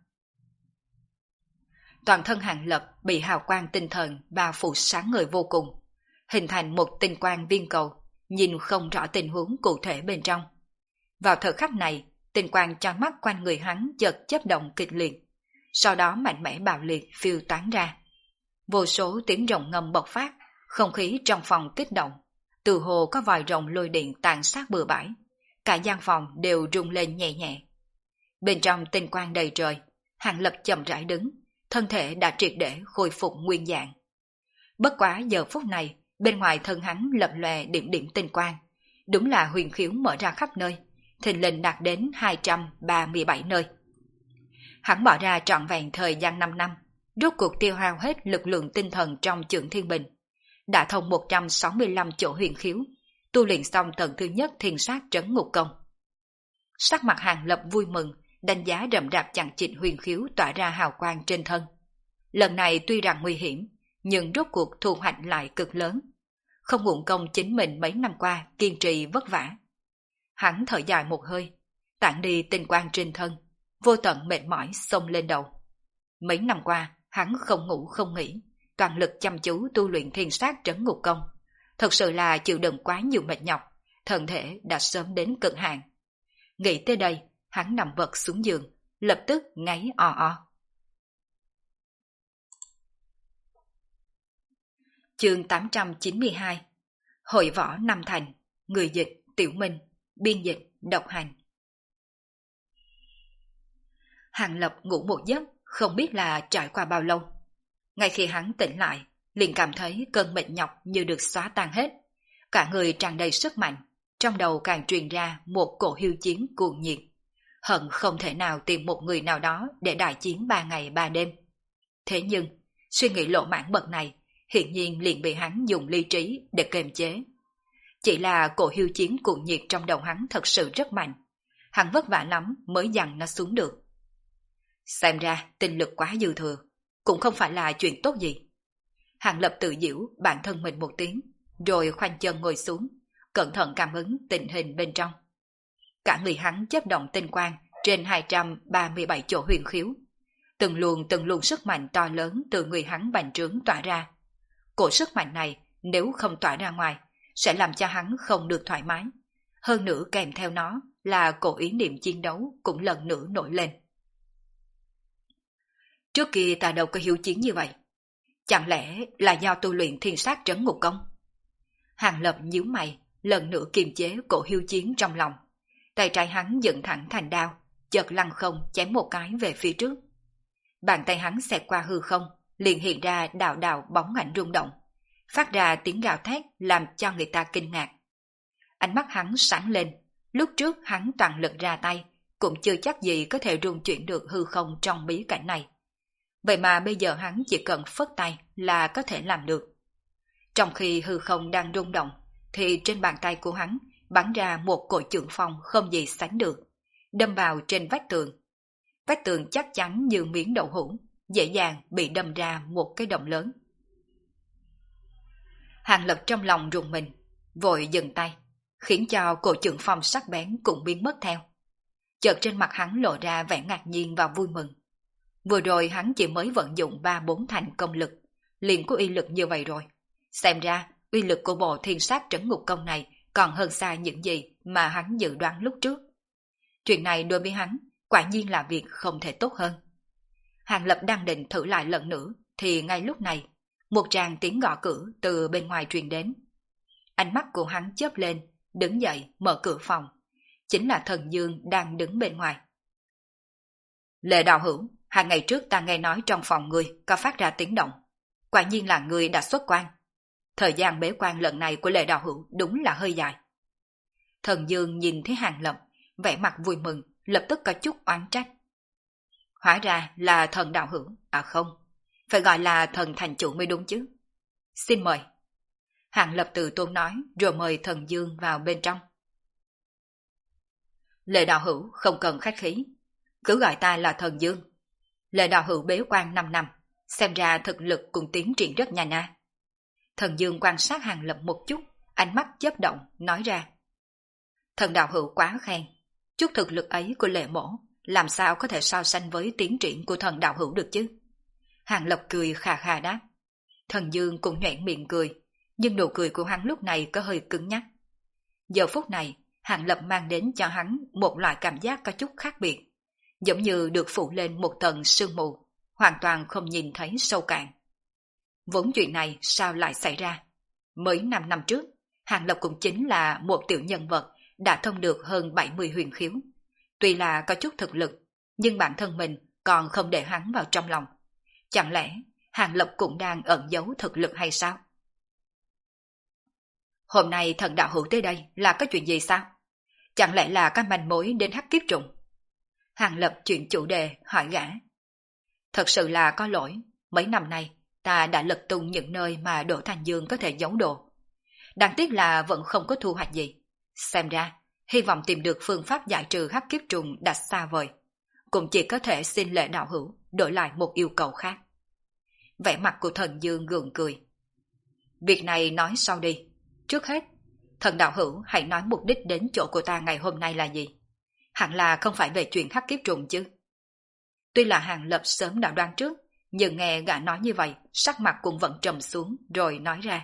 Toàn thân Hàng Lập bị hào quang tinh thần bao phủ sáng ngời vô cùng, hình thành một tinh quang viên cầu, nhìn không rõ tình huống cụ thể bên trong. Vào thời khắc này, tinh quang trong mắt quanh người hắn chợt chớp động kịch liệt, sau đó mạnh mẽ bạo liệt phiêu tán ra. Vô số tiếng rồng ngâm bộc phát, không khí trong phòng kích động, từ hồ có vòi rồng lôi điện tàn sát bừa bãi, cả gian phòng đều rung lên nhẹ nhẹ. Bên trong tinh quang đầy trời, Hàng Lập chậm rãi đứng, thân thể đã triệt để khôi phục nguyên dạng. Bất quá giờ phút này, bên ngoài thân hắn lập lòe điểm điểm tinh quang, đúng là huyền khiếu mở ra khắp nơi, thình lình đạt đến 237 nơi. Hắn bỏ ra trọn vẹn thời gian 5 năm, rốt cuộc tiêu hao hết lực lượng tinh thần trong Chưởng Thiên Bình, đã thông 165 chỗ huyền khiếu, tu luyện xong tầng thứ nhất Thiên Sát Trấn Ngục Công. Sắc mặt Hàng Lập vui mừng, đánh giá rậm rạp chằng chịt huyền khiếu tỏa ra hào quang trên thân. Lần này tuy rằng nguy hiểm, nhưng rốt cuộc thu hoạch lại cực lớn, không uổng công chính mình mấy năm qua kiên trì vất vả. Hắn thở dài một hơi, tản đi tinh quang trên thân, vô tận mệt mỏi xông lên đầu. Mấy năm qua, hắn không ngủ không nghỉ, toàn lực chăm chú tu luyện Thiên Sát Trấn Ngục Công, thật sự là chịu đựng quá nhiều mệt nhọc, thân thể đã sớm đến cực hạn. Nghĩ tới đây, hắn nằm vật xuống giường, lập tức ngáy o o. Chương 892. Hội võ Nam Thành. Người dịch Tiểu Minh, biên dịch Độc Hành. Hàng Lập ngủ một giấc, không biết là trải qua bao lâu. Ngay khi hắn tỉnh lại, liền cảm thấy cơn mệt nhọc như được xóa tan hết, cả người tràn đầy sức mạnh, trong đầu càng truyền ra một cổ hiếu chiến cuồng nhiệt, hận không thể nào tìm một người nào đó để đại chiến 3 ngày 3 đêm. Thế nhưng, suy nghĩ lỗ mãn bậc này hiển nhiên liền bị hắn dùng lý trí để kiềm chế. Chỉ là cổ hiếu chiến cuồng nhiệt trong đầu hắn thật sự rất mạnh, hắn vất vả lắm mới dằn nó xuống được. Xem ra tinh lực quá dư thừa, cũng không phải là chuyện tốt gì. Hàng Lập tự giễu bản thân mình một tiếng, rồi khoanh chân ngồi xuống, cẩn thận cảm ứng tình hình bên trong. Cả người hắn chớp động tinh quang trên 237 chỗ huyền khiếu, từng luồng sức mạnh to lớn từ người hắn bành trướng tỏa ra. Cổ sức mạnh này nếu không tỏa ra ngoài, sẽ làm cho hắn không được thoải mái. Hơn nữa kèm theo nó là cổ ý niệm chiến đấu cũng lần nữa nổi lên. Trước kia ta đâu có hiếu chiến như vậy. Chẳng lẽ là do tu luyện Thiên Sát Trấn Ngục Công? Hàng Lập nhíu mày, lần nữa kiềm chế cổ hiếu chiến trong lòng. Tay trái hắn dựng thẳng thành đao, chợt lăng không chém một cái về phía trước. Bàn tay hắn xẹt qua hư không, liền hiện ra đạo đạo bóng ảnh rung động, phát ra tiếng gào thét làm cho người ta kinh ngạc. Ánh mắt hắn sáng lên, lúc trước hắn toàn lực ra tay, cũng chưa chắc gì có thể rung chuyển được hư không trong bí cảnh này. Vậy mà bây giờ hắn chỉ cần phất tay là có thể làm được. Trong khi hư không đang rung động, thì trên bàn tay của hắn bắn ra một cội chưởng phong không gì sánh được, đâm vào trên vách tường. Vách tường chắc chắn như miếng đậu hũ, dễ dàng bị đâm ra một cái động lớn. Hàng Lập trong lòng rùng mình, vội dừng tay, khiến cho cội chưởng phong sắc bén cũng biến mất theo. Chợt trên mặt hắn lộ ra vẻ ngạc nhiên và vui mừng. Vừa rồi hắn chỉ mới vận dụng 3-4 thành công lực, liền có uy lực như vậy rồi. Xem ra, uy lực của bộ Thiên Sát Trấn Ngục Công này còn hơn xa những gì mà hắn dự đoán lúc trước. Chuyện này đối với hắn, quả nhiên là việc không thể tốt hơn. Hàng Lập đang định thử lại lần nữa, thì ngay lúc này, một tràng tiếng gõ cửa từ bên ngoài truyền đến. Ánh mắt của hắn chớp lên, đứng dậy mở cửa phòng. Chính là Thần Dương đang đứng bên ngoài. Lệ đạo hữu, 2 ngày trước ta nghe nói trong phòng người có phát ra tiếng động. Quả nhiên là người đã xuất quan. Thời gian bế quan lần này của Lệ đạo hữu đúng là hơi dài. Thần Dương nhìn thấy Hàng Lập, vẻ mặt vui mừng, lập tức có chút oán trách. Hóa ra là thần đạo hữu, à không, phải gọi là thần thành chủ mới đúng chứ. Xin mời. Hàng Lập từ tốn nói, rồi mời Thần Dương vào bên trong. Lệ đạo hữu không cần khách khí, Cứ gọi ta là Thần Dương. Lệ đạo hữu bế quan 5 năm, xem ra thực lực cũng tiến triển rất nhanh à. Thần Dương quan sát Hàng Lập một chút, ánh mắt chớp động, nói ra. Thần đạo hữu quá khen, chút thực lực ấy của Lệ mỗ, làm sao có thể so sánh với tiến triển của thần đạo hữu được chứ? Hàng Lập cười khà khà đáp. Thần Dương cũng nhoẻn miệng cười, nhưng nụ cười của hắn lúc này có hơi cứng nhắc. Giờ phút này, Hàng Lập mang đến cho hắn một loại cảm giác có chút khác biệt, giống như được phủ lên một tầng sương mù, hoàn toàn không nhìn thấy sâu cạn. Vốn chuyện này sao lại xảy ra? Mới 5 năm trước, Hàng Lập cũng chính là một tiểu nhân vật đã thông được hơn 70 huyền khiếu. Tuy là có chút thực lực, nhưng bản thân mình còn không để hắn vào trong lòng. Chẳng lẽ Hàng Lập cũng đang ẩn giấu thực lực hay sao? Hôm nay thần đạo hữu tới đây là có chuyện gì sao? Chẳng lẽ là các manh mối đến hắc kiếp trùng? Hàng Lập chuyển chủ đề hỏi gã. Thật sự là có lỗi, mấy năm nay ta đã lật tung những nơi mà Đỗ Thành Dương có thể giấu đồ. Đáng tiếc là vẫn không có thu hoạch gì. Xem ra, hy vọng tìm được phương pháp giải trừ hắc kiếp trùng đặt xa vời. Cũng chỉ có thể xin Lệ đạo hữu đổi lại một yêu cầu khác. Vẻ mặt của Thần Dương gượng cười. Việc này nói sau đi. Trước hết, thần đạo hữu hãy nói mục đích đến chỗ của ta ngày hôm nay là gì? Hẳn là không phải về chuyện hắc kiếp trùng chứ? Tuy là Hàng Lập sớm đã đoán trước, nhưng nghe gã nói như vậy, sắc mặt cũng vẫn trầm xuống rồi nói ra.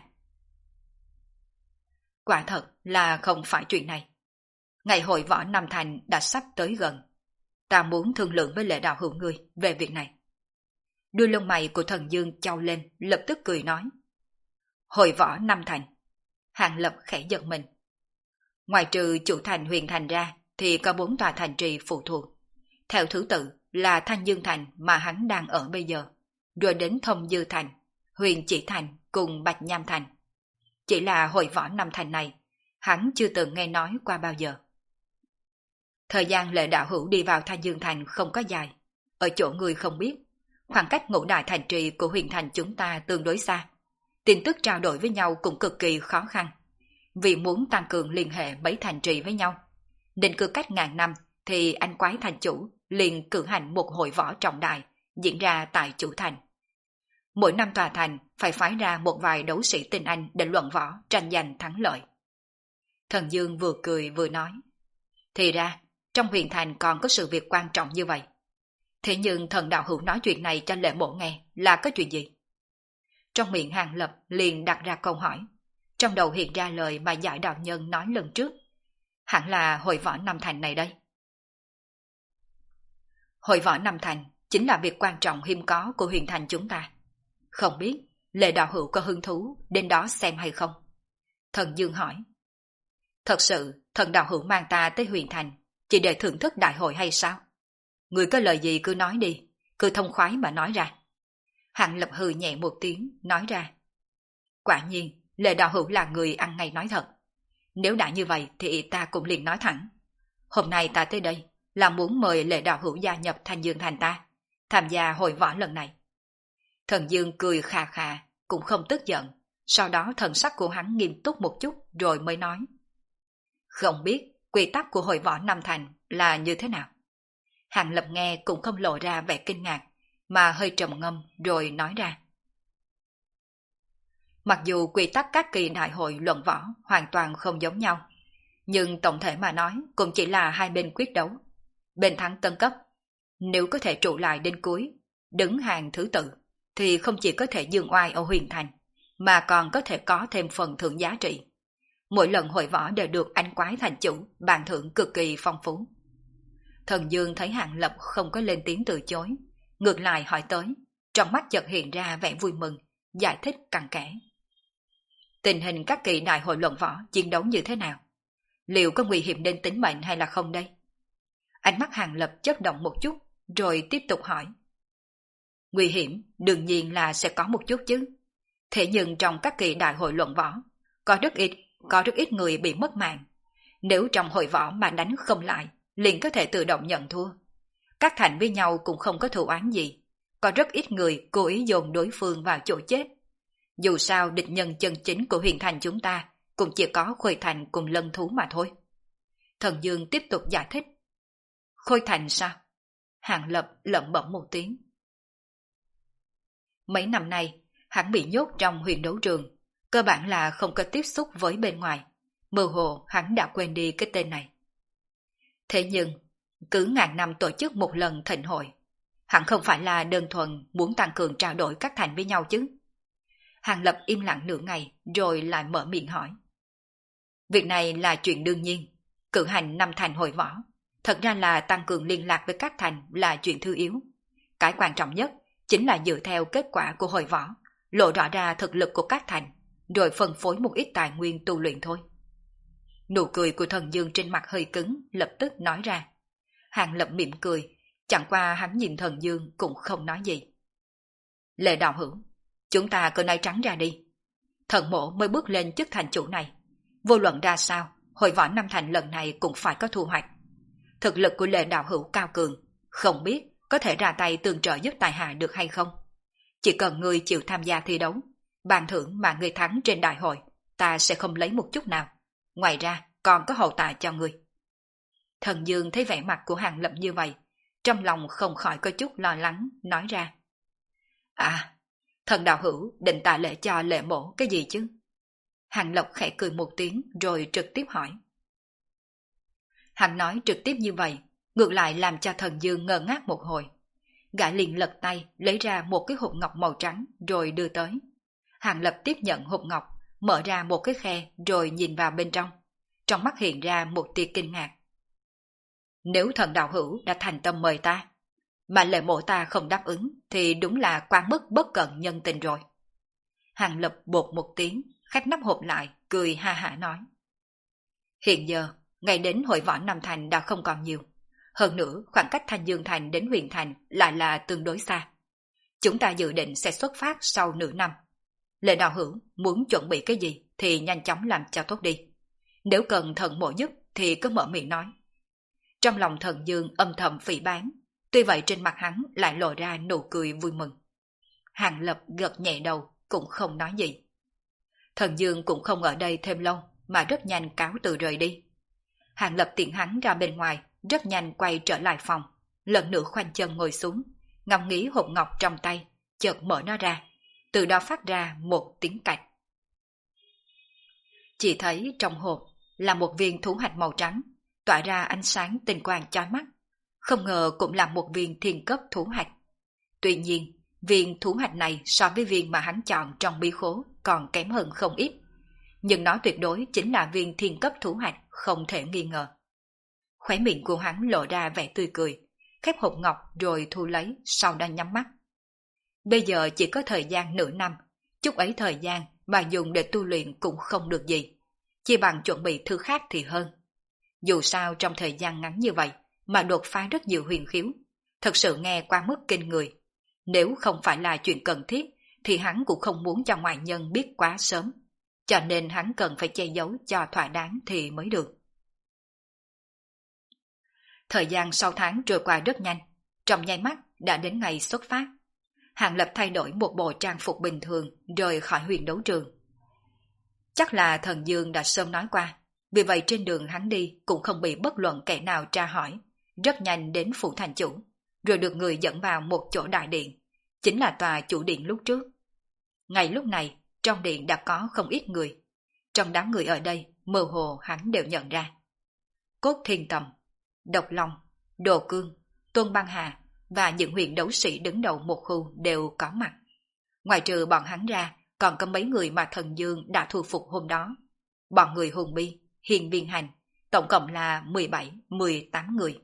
Quả thật là không phải chuyện này. Ngày hội võ Nam Thành đã sắp tới gần. Ta muốn thương lượng với Lệ đạo hữu ngươi về việc này. Đuôi lông mày của Thần Dương chau lên, lập tức cười nói. Hội võ Nam Thành. Hàng Lập khẽ giật mình. Ngoài trừ chủ thành Huyền Thành ra, thì có 4 tòa thành trì phụ thuộc. Theo thứ tự là Thanh Dương Thành mà hắn đang ở bây giờ, rồi đến Thông Dư Thành, Huyền Chỉ Thành cùng Bạch Nham Thành. Chỉ là hội võ Nam Thành này, hắn chưa từng nghe nói qua bao giờ. Thời gian Lệ đạo hữu đi vào Thanh Dương Thành không có dài, ở chỗ người không biết, khoảng cách ngũ đại thành trì của Huyền Thành chúng ta tương đối xa. Tin tức trao đổi với nhau cũng cực kỳ khó khăn. Vì muốn tăng cường liên hệ mấy thành trì với nhau, nên cứ cách ngàn năm thì anh quái thành chủ liền cử hành một hội võ trọng đại diễn ra tại chủ thành. Mỗi năm tòa thành phải phái ra một vài đấu sĩ tinh anh để luận võ tranh giành thắng lợi. Thần Dương vừa cười vừa nói. Thì ra, trong Huyền Thành còn có sự việc quan trọng như vậy. Thế nhưng thần đạo hữu nói chuyện này cho Lệ mộ nghe là có chuyện gì? Trong miệng Hàng Lập liền đặt ra câu hỏi. Trong đầu hiện ra lời mà Giải đạo nhân nói lần trước. Hẳn là hội võ Nam Thành này đây. Hội võ Nam Thành chính là việc quan trọng hiếm có của Huyền Thành chúng ta. Không biết Lệ đạo hữu có hứng thú đến đó xem hay không? Thần Dương hỏi. Thật sự thần đạo hữu mang ta tới Huyền Thành chỉ để thưởng thức đại hội hay sao? Người có lời gì cứ nói đi, cứ thông khoái mà nói ra. Hàng Lập hừ nhẹ một tiếng, nói ra. Quả nhiên, Lệ đạo hữu là người ăn ngay nói thật. Nếu đã như vậy thì ta cũng liền nói thẳng. Hôm nay ta tới đây là muốn mời Lệ đạo hữu gia nhập Thanh Dương Thành ta, tham gia hội võ lần này. Thần Dương cười khà khà, cũng không tức giận. Sau đó thần sắc của hắn nghiêm túc một chút rồi mới nói. Không biết quy tắc của hội võ Nam Thành là như thế nào? Hàng Lập nghe cũng không lộ ra vẻ kinh ngạc, mà hơi trầm ngâm rồi nói ra. Mặc dù quy tắc các kỳ đại hội luận võ hoàn toàn không giống nhau, nhưng tổng thể mà nói cũng chỉ là hai bên quyết đấu. Bên thắng tấn cấp, nếu có thể trụ lại đến cuối, đứng hàng thứ tự, thì không chỉ có thể dương oai ở Huyền Thành, mà còn có thể có thêm phần thưởng giá trị. Mỗi lần hội võ đều được anh quái thành chủ bàn thưởng cực kỳ phong phú. Thần Dương thấy Hàng Lập không có lên tiếng từ chối, ngược lại hỏi tới, trong mắt chợt hiện ra vẻ vui mừng, giải thích cặn kẽ. Tình hình các kỳ đại hội luận võ chiến đấu như thế nào? Liệu có nguy hiểm đến tính mệnh hay là không đây? Ánh mắt Hàng Lập chớp động một chút, rồi tiếp tục hỏi. Nguy hiểm đương nhiên là sẽ có một chút chứ. Thế nhưng trong các kỳ đại hội luận võ, có rất ít người bị mất mạng. Nếu trong hội võ mà đánh không lại, liền có thể tự động nhận thua. Các thành với nhau cũng không có thù oán gì. Có rất ít người cố ý dồn đối phương vào chỗ chết. Dù sao địch nhân chân chính của Huyền Thành chúng ta cũng chỉ có Khôi Thành cùng Lân Thú mà thôi. Thần Dương tiếp tục giải thích. Khôi Thành sao? Hàng Lập lẩm bẩm một tiếng. Mấy năm nay, hắn bị nhốt trong huyền đấu trường, cơ bản là không có tiếp xúc với bên ngoài. Mơ hồ hắn đã quên đi cái tên này. Thế nhưng, cứ ngàn năm tổ chức một lần thịnh hội, hẳn không phải là đơn thuần muốn tăng cường trao đổi các thành với nhau chứ. Hàng Lập im lặng nửa ngày rồi lại mở miệng hỏi. Việc này là chuyện đương nhiên, cử hành năm thành hội võ. Thật ra là tăng cường liên lạc với các thành là chuyện thứ yếu. Cái quan trọng nhất chính là dựa theo kết quả của hội võ, lộ rõ ra thực lực của các thành, rồi phân phối một ít tài nguyên tu luyện thôi. Nụ cười của Thần Dương trên mặt hơi cứng, lập tức nói ra. Hàng Lập mỉm cười, chẳng qua hắn nhìn Thần Dương cũng không nói gì. Lệ đạo hữu, chúng ta cứ nói trắng ra đi. Thần mộ mới bước lên chức thành chủ này. Vô luận ra sao, hội võ năm thành lần này cũng phải có thu hoạch. Thực lực của Lệ đạo hữu cao cường, không biết có thể ra tay tương trợ giúp tài hạ được hay không. Chỉ cần ngươi chịu tham gia thi đấu, ban thưởng mà ngươi thắng trên đại hội, ta sẽ không lấy một chút nào. Ngoài ra, còn có hậu tạ cho ngươi. Thần Dương thấy vẻ mặt của Hàng Lập như vậy, trong lòng không khỏi có chút lo lắng, nói ra. À, thần đạo hữu định tạ lễ cho Lệ mộ cái gì chứ? Hàng Lập khẽ cười một tiếng rồi trực tiếp hỏi. Hắn nói trực tiếp như vậy, ngược lại làm cho Thần Dương ngơ ngác một hồi. Gã liền lật tay lấy ra một cái hộp ngọc màu trắng rồi đưa tới. Hàng Lập tiếp nhận hộp ngọc, mở ra một cái khe rồi nhìn vào bên trong. Trong mắt hiện ra một tia kinh ngạc. Nếu thần đạo hữu đã thành tâm mời ta, mà Lệ mộ ta không đáp ứng thì đúng là quá mức bất cận nhân tình rồi. Hàng Lập bột một tiếng, khép nắp hộp lại, cười ha hả nói. Hiện giờ, ngày đến hội võ Nam Thành đã không còn nhiều. Hơn nữa, khoảng cách Thanh Dương Thành đến Huyền Thành lại là tương đối xa. Chúng ta dự định sẽ xuất phát sau nửa năm. Lệ đạo hữu muốn chuẩn bị cái gì thì nhanh chóng làm cho tốt đi. Nếu cần thần mộ giúp thì cứ mở miệng nói. Trong lòng Thần Dương âm thầm phỉ báng, tuy vậy trên mặt hắn lại lộ ra nụ cười vui mừng. Hàng Lập gật nhẹ đầu, cũng không nói gì. Thần Dương cũng không ở đây thêm lâu, mà rất nhanh cáo từ rời đi. Hàng Lập tiện hắn ra bên ngoài, rất nhanh quay trở lại phòng, lần nữa khoanh chân ngồi xuống, ngắm nghĩ hộp ngọc trong tay, chợt mở nó ra, từ đó phát ra một tiếng cạch. Chỉ thấy trong hộp là một viên thú hạch màu trắng, tỏa ra ánh sáng tinh quang chói mắt, không ngờ cũng là một viên thiên cấp thú hạch. Tuy nhiên, viên thú hạch này so với viên mà hắn chọn trong bí khố còn kém hơn không ít, nhưng nó tuyệt đối chính là viên thiên cấp thú hạch, không thể nghi ngờ. Khóe miệng của hắn lộ ra vẻ tươi cười, khép hộp ngọc rồi thu lấy, sau đó nhắm mắt. Bây giờ chỉ có thời gian nửa năm, chút ấy thời gian mà dùng để tu luyện cũng không được gì, chỉ bằng chuẩn bị thứ khác thì hơn. Dù sao trong thời gian ngắn như vậy mà đột phá rất nhiều huyền khiếu, thật sự nghe qua mức kinh người. Nếu không phải là chuyện cần thiết thì hắn cũng không muốn cho ngoại nhân biết quá sớm, cho nên hắn cần phải che giấu cho thỏa đáng thì mới được. Thời gian 6 tháng trôi qua rất nhanh, trong nháy mắt đã đến ngày xuất phát. Hàng Lập thay đổi một bộ trang phục bình thường rời khỏi huyền đấu trường. Chắc là Thần Dương đã sớm nói qua, vì vậy trên đường hắn đi cũng không bị bất luận kẻ nào tra hỏi, rất nhanh đến phủ thành chủ, rồi được người dẫn vào một chỗ đại điện, chính là tòa chủ điện lúc trước. Ngay lúc này, trong điện đã có không ít người. Trong đám người ở đây, mơ hồ hắn đều nhận ra. Cốt Thiên Tầm, Độc Long, Đồ Cương, Tôn Băng Hà và những huyền đấu sĩ đứng đầu một khu đều có mặt. Ngoài trừ bọn hắn ra, còn có mấy người mà Thần Dương đã thu phục hôm đó. Bọn người Hùng Bi, Hiền Biên Hành, tổng cộng là 17-18 người.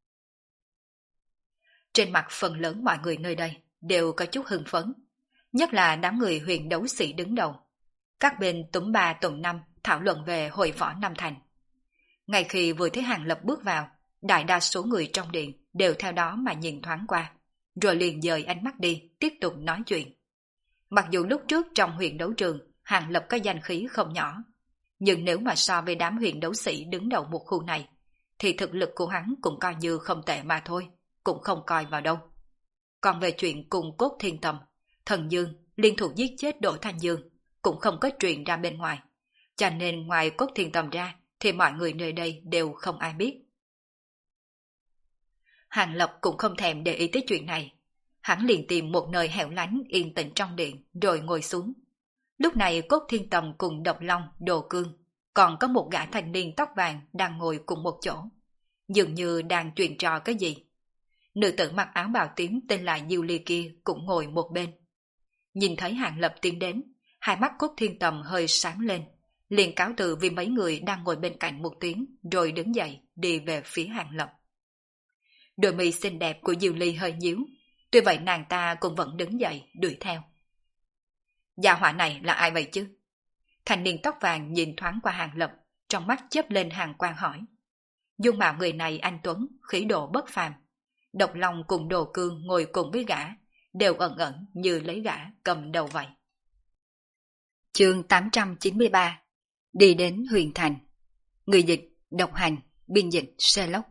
Trên mặt phần lớn mọi người nơi đây đều có chút hưng phấn, nhất là đám người huyền đấu sĩ đứng đầu. Các bên túm ba tụm năm thảo luận về hội võ Nam Thành. Ngay khi vừa thấy Hàng Lập bước vào, đại đa số người trong điện đều theo đó mà nhìn thoáng qua, rồi liền dời ánh mắt đi, tiếp tục nói chuyện. Mặc dù lúc trước trong huyền đấu trường, Hàng Lập có danh khí không nhỏ, nhưng nếu mà so với đám huyền đấu sĩ đứng đầu một khu này, thì thực lực của hắn cũng coi như không tệ mà thôi, cũng không coi vào đâu. Còn về chuyện cùng Cốt Thiên Tầm, Thần Dương liên thủ giết chết Đỗ Thanh Dương cũng không có truyền ra bên ngoài, cho nên ngoài Cốt Thiên Tầm ra thì mọi người nơi đây đều không ai biết. Hàng Lập cũng không thèm để ý tới chuyện này. Hắn liền tìm một nơi hẻo lánh yên tĩnh trong điện rồi ngồi xuống. Lúc này Cốt Thiên Tầm cùng Độc Long, Đồ Cương, còn có một gã thanh niên tóc vàng đang ngồi cùng một chỗ. Dường như đang chuyện trò cái gì. Nữ tử mặc áo bào tím tên là Diêu Ly kia cũng ngồi một bên. Nhìn thấy Hàng Lập tiến đến, hai mắt Cốt Thiên Tầm hơi sáng lên, liền cáo từ vì mấy người đang ngồi bên cạnh một tiếng, rồi đứng dậy đi về phía Hàng Lập. Đôi mi xinh đẹp của Diêu Ly hơi nhíu, tuy vậy nàng ta cũng vẫn đứng dậy đuổi theo. Gia hỏa này là ai vậy chứ? Thanh niên tóc vàng nhìn thoáng qua Hàng Lập, trong mắt chớp lên hàng quang hỏi. Dung mạo người này anh tuấn, khí độ bất phàm. Độc Long cùng Đồ Cương ngồi cùng với gã, đều ẩn ẩn như lấy gã cầm đầu vậy. Chương 893. Đi đến Huyền Thành. Người dịch, độc hành, biên dịch Sherlock.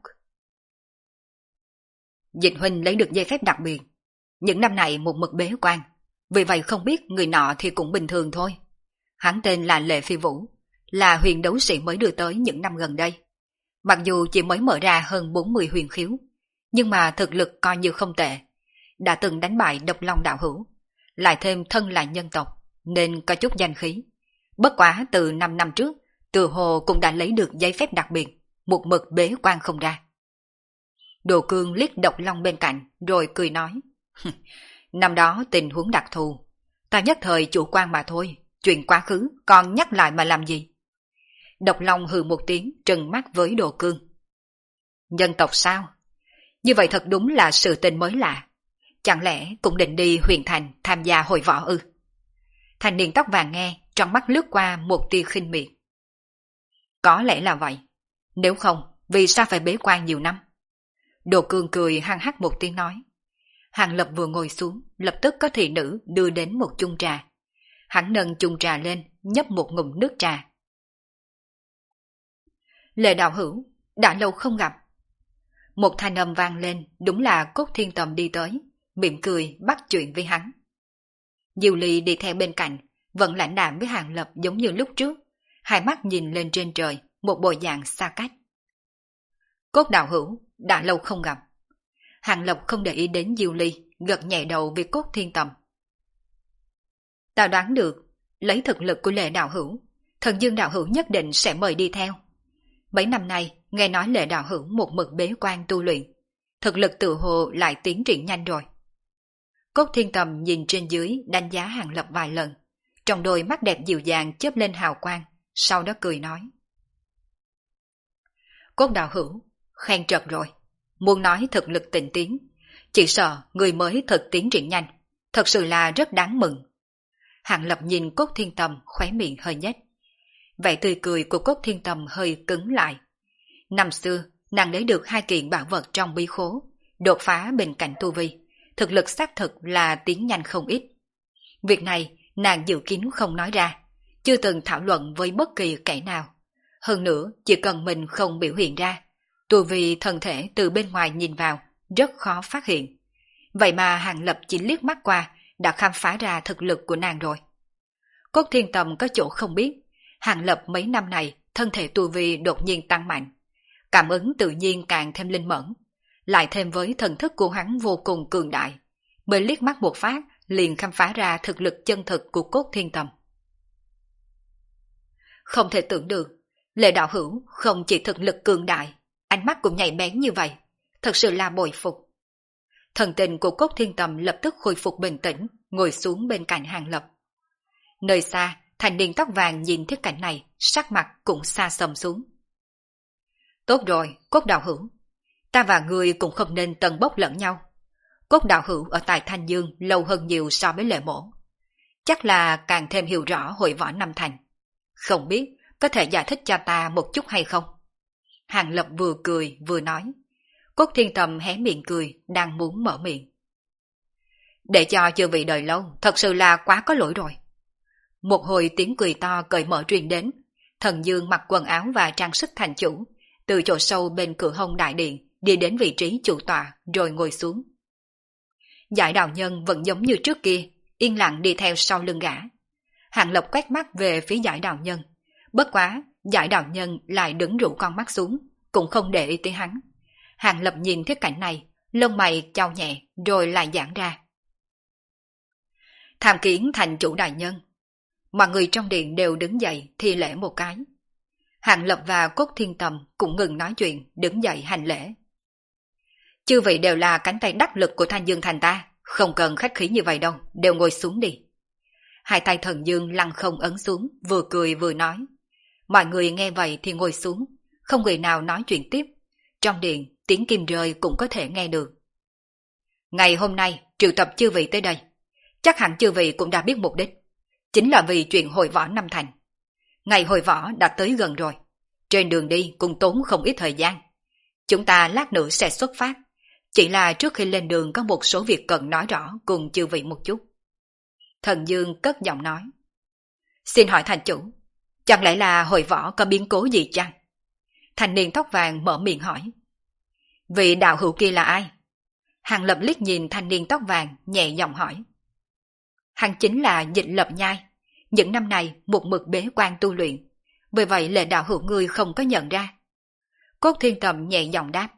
Dịch huynh lấy được giấy phép đặc biệt. Những năm này một mực bế quan, vì vậy không biết người nọ thì cũng bình thường thôi. Hắn tên là Lệ Phi Vũ, là huyền đấu sĩ mới đưa tới những năm gần đây. Mặc dù chỉ mới mở ra hơn 40 huyền khiếu, nhưng mà thực lực coi như không tệ. Đã từng đánh bại Độc Long đạo hữu, lại thêm thân là nhân tộc, nên có chút danh khí. Bất quá từ 5 năm trước, Từ Hồ cũng đã lấy được giấy phép đặc biệt, một mực bế quan không ra. Đồ Cương liếc Độc Long bên cạnh, rồi cười nói. Năm đó tình huống đặc thù, ta nhất thời chủ quan mà thôi, chuyện quá khứ còn nhắc lại mà làm gì? Độc Long hừ một tiếng, trừng mắt với Đồ Cương. Nhân tộc sao? Như vậy thật đúng là sự tình mới lạ. Chẳng lẽ cũng định đi Huyền Thành tham gia hội võ ư? Thanh niên tóc vàng nghe, trong mắt lướt qua một tia khinh miệt. Có lẽ là vậy. Nếu không, vì sao phải bế quan nhiều năm? Đồ Cương cười hăng hắc một tiếng nói. Hàng Lập vừa ngồi xuống, lập tức có thị nữ đưa đến một chung trà. Hắn nâng chung trà lên, nhấp một ngụm nước trà. Lệ đạo hữu, đã lâu không gặp. Một thanh âm vang lên, đúng là Cốt Thiên Tầm đi tới, mỉm cười bắt chuyện với hắn. Diêu Ly đi theo bên cạnh, vẫn lãnh đạm với Hàng Lập giống như lúc trước, hai mắt nhìn lên trên trời, một bộ dạng xa cách. Cốt đạo hữu, đã lâu không gặp. Hàng Lập không để ý đến Diêu Ly, gật nhẹ đầu với Cốt Thiên Tầm. Ta đoán được, lấy thực lực của Lệ đạo hữu, Thần Dương đạo hữu nhất định sẽ mời đi theo. Mấy năm nay, nghe nói Lệ đạo hữu một mực bế quan tu luyện, thực lực tự hồ lại tiến triển nhanh rồi. Cốt Thiên Tầm nhìn trên dưới đánh giá Hàng Lập vài lần, trong đôi mắt đẹp dịu dàng chớp lên hào quang, sau đó cười nói. Cốt đạo hữu, khen trật rồi, muốn nói thực lực tịnh tiến, chỉ sợ người mới thực tiến triển nhanh, thật sự là rất đáng mừng. Hàng Lập nhìn Cốt Thiên Tầm khóe miệng hơi nhếch. Vẻ tươi cười của Cốt Thiên Tầm hơi cứng lại. Năm xưa, nàng lấy được 2 kiện bảo vật trong bí khố, đột phá bên cạnh tu vi, thực lực xác thực là tiến nhanh không ít. Việc này nàng dự kiến không nói ra, chưa từng thảo luận với bất kỳ kẻ nào. Hơn nữa, chỉ cần mình không biểu hiện ra, tu vi thân thể từ bên ngoài nhìn vào rất khó phát hiện. Vậy mà Hàng Lập chỉ liếc mắt qua đã khám phá ra thực lực của nàng rồi. Cốt Thiên Tầm có chỗ không biết, Hàng Lập mấy năm này thân thể tu vi đột nhiên tăng mạnh, cảm ứng tự nhiên càng thêm linh mẫn, lại thêm với thần thức của hắn vô cùng cường đại, mới liếc mắt một phát liền khám phá ra thực lực chân thực của Cốt Thiên Tầm. Không thể tưởng được, Lệ đạo hữu không chỉ thực lực cường đại, ánh mắt cũng nhạy bén như vậy, thật sự là bội phục. Thần tình của Cốt Thiên Tầm lập tức khôi phục bình tĩnh, ngồi xuống bên cạnh Hàng Lập. Nơi xa, thanh niên tóc vàng nhìn thấy cảnh này, sắc mặt cũng xa sầm xuống. Tốt rồi, Cốt đạo hữu, ta và ngươi cũng không nên tần bốc lẫn nhau. Cốt đạo hữu ở tại Thanh Dương lâu hơn nhiều so với Lệ mỗ, chắc là càng thêm hiểu rõ hội võ Năm Thành. Không biết có thể giải thích cho ta một chút hay không? Hàng Lập vừa cười vừa nói. Cốt Thiên Tầm hé miệng cười, đang muốn mở miệng. Để cho chư vị đợi lâu, thật sự là quá có lỗi rồi. Một hồi tiếng cười to cởi mở truyền đến, Thần Dương mặc quần áo và trang sức thành chủ, từ chỗ sâu bên cửa hông đại điện đi đến vị trí chủ tọa rồi ngồi xuống. Giải đạo nhân vẫn giống như trước kia, yên lặng đi theo sau lưng gã. Hàng Lập quét mắt về phía giải đạo nhân, bất quá giải đạo nhân lại đứng rũ con mắt xuống, cũng không để ý tới hắn. Hàng Lập nhìn thấy cảnh này, lông mày chau nhẹ rồi lại giãn ra. Tham kiến thành chủ đại nhân. Mọi người trong điện đều đứng dậy thi lễ một cái. Hàng Lập và Cốt Thiên Tầm cũng ngừng nói chuyện, đứng dậy hành lễ. Chư vị đều là cánh tay đắc lực của Thanh Dương Thành ta, không cần khách khí như vậy đâu, đều ngồi xuống đi. Hai tay Thần Dương lăng không ấn xuống, vừa cười vừa nói. Mọi người nghe vậy thì ngồi xuống, không người nào nói chuyện tiếp. Trong điện, tiếng kim rơi cũng có thể nghe được. Ngày hôm nay, triệu tập chư vị tới đây. Chắc hẳn chư vị cũng đã biết mục đích. Chính là vì chuyện hội võ năm thành. Ngày hội võ đã tới gần rồi. Trên đường đi cũng tốn không ít thời gian. Chúng ta lát nữa sẽ xuất phát. Chỉ là trước khi lên đường có một số việc cần nói rõ cùng chư vị một chút. Thần Dương cất giọng nói. Xin hỏi thành chủ, chẳng lẽ là hội võ có biến cố gì chăng? Thanh niên tóc vàng mở miệng hỏi. Vị đạo hữu kia là ai? Hàng Lập liếc nhìn thanh niên tóc vàng, nhẹ giọng hỏi. Hắn chính là Dịch Lập Nhai. Những năm này một mực bế quan tu luyện. Vì vậy Lệ đạo hữu ngươi không có nhận ra. Cốt Thiên Tầm nhẹ giọng đáp.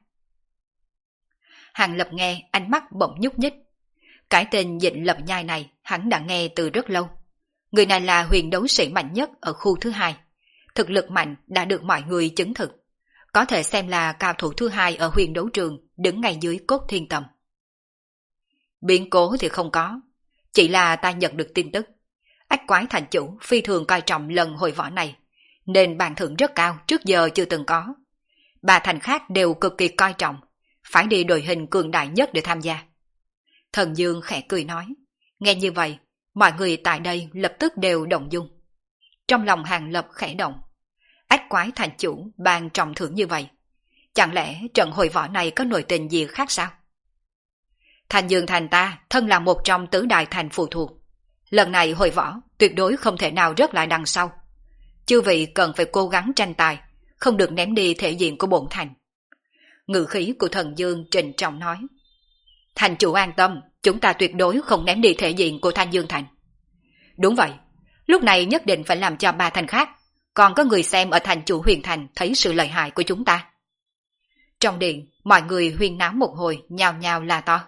Hàng Lập nghe, ánh mắt bỗng nhúc nhích. Cái tên Dịch Lập Nhai này hắn đã nghe từ rất lâu. Người này là huyền đấu sĩ mạnh nhất ở khu thứ hai. Thực lực mạnh đã được mọi người chứng thực. Có thể xem là cao thủ thứ hai ở huyền đấu trường, đứng ngay dưới Cốt Thiên Tầm. Biến cố thì không có. Chỉ là ta nhận được tin tức. Ách Quái thành chủ phi thường coi trọng lần hội võ này, nên bàn thưởng rất cao trước giờ chưa từng có. Ba thành khác đều cực kỳ coi trọng, phải đi đội hình cường đại nhất để tham gia. Thần Dương khẽ cười nói. Nghe như vậy, mọi người tại đây lập tức đều động dung. Trong lòng Hàng Lập khẽ động. Ách Quái thành chủ ban trọng thưởng như vậy. Chẳng lẽ trận hội võ này có nội tình gì khác sao? Thanh Dương thành ta thân là một trong tứ đại thành phụ thuộc. Lần này hội võ tuyệt đối không thể nào rớt lại đằng sau. Chư vị cần phải cố gắng tranh tài, không được ném đi thể diện của bổn thành. Ngự khí của Thần Dương trịnh trọng nói. Thành chủ an tâm, chúng ta tuyệt đối không ném đi thể diện của Thanh Dương thành. Đúng vậy, lúc này nhất định phải làm cho ba thành khác, còn có người xem ở thành chủ huyền thành thấy sự lợi hại của chúng ta. Trong điện, mọi người huyên náo một hồi, nhao nhao la to.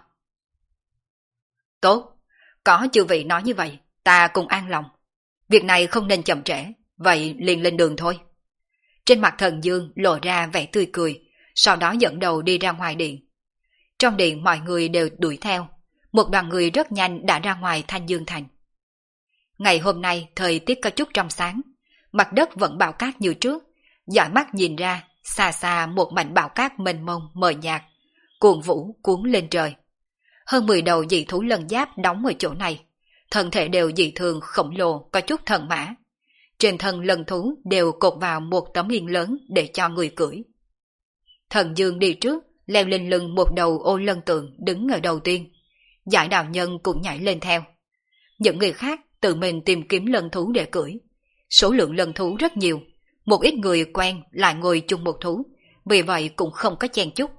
Tốt, có chư vị nói như vậy, ta cũng an lòng. Việc này không nên chậm trễ, vậy liền lên đường thôi. Trên mặt Thần Dương lộ ra vẻ tươi cười, sau đó dẫn đầu đi ra ngoài điện. Trong điện mọi người đều đuổi theo, một đoàn người rất nhanh đã ra ngoài Thanh Dương thành. Ngày hôm nay thời tiết có chút trong sáng, mặt đất vẫn bão cát như trước, dõi mắt nhìn ra, xa xa một mảnh bão cát mênh mông mờ nhạt, cuồng vũ cuốn lên trời. Hơn 10 đầu dị thú lân giáp đóng ở chỗ này, thân thể đều dị thường khổng lồ, có chút thần mã. Trên thân lân thú đều cột vào một tấm yên lớn để cho người cưỡi. Thần Dương đi trước, leo lên lưng một đầu ô lân tượng đứng ở đầu tiên. Giải đạo nhân cũng nhảy lên theo. Những người khác tự mình tìm kiếm lân thú để cưỡi. Số lượng lân thú rất nhiều, một ít người quen lại ngồi chung một thú, vì vậy cũng không có chen chúc.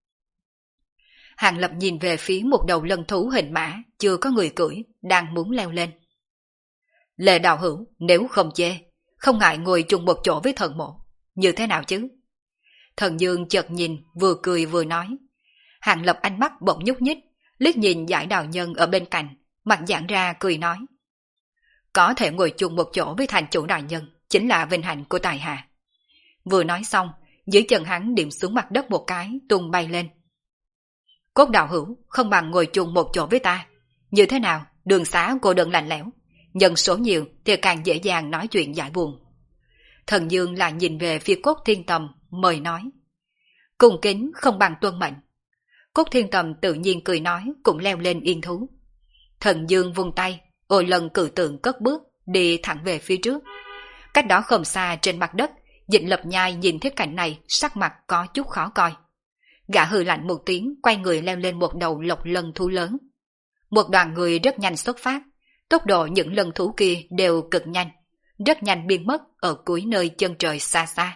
Hàng Lập nhìn về phía một đầu lân thú hình mã, chưa có người cưỡi, đang muốn leo lên. Lệ đạo hữu, nếu không chê, không ngại ngồi chung một chỗ với thần mộ, như thế nào chứ? Thần Dương chợt nhìn, vừa cười vừa nói. Hàng Lập ánh mắt bỗng nhúc nhích, liếc nhìn Giải đạo nhân ở bên cạnh, mặt giãn ra cười nói. Có thể ngồi chung một chỗ với thành chủ đại nhân, chính là vinh hạnh của tài hạ. Vừa nói xong, dưới chân hắn điểm xuống mặt đất một cái, tung bay lên. Cốt đạo hữu, không bằng ngồi chung một chỗ với ta. Như thế nào, đường xá cô đơn lạnh lẽo, nhân số nhiều thì càng dễ dàng nói chuyện giải buồn. Thần Dương lại nhìn về phía Cốt Thiên Tầm, mời nói. Cung kính không bằng tuân mệnh. Cốt Thiên Tầm tự nhiên cười nói, cũng leo lên yên thú. Thần Dương vung tay, ô lần cự tượng cất bước, đi thẳng về phía trước. Cách đó không xa trên mặt đất, Dịch Lập Nhai nhìn thấy cảnh này, sắc mặt có chút khó coi. Gã hừ lạnh một tiếng, quay người leo lên một đầu lộc lân thú lớn. Một đoàn người rất nhanh xuất phát, tốc độ những lân thú kia đều cực nhanh, rất nhanh biến mất ở cuối nơi chân trời xa xa.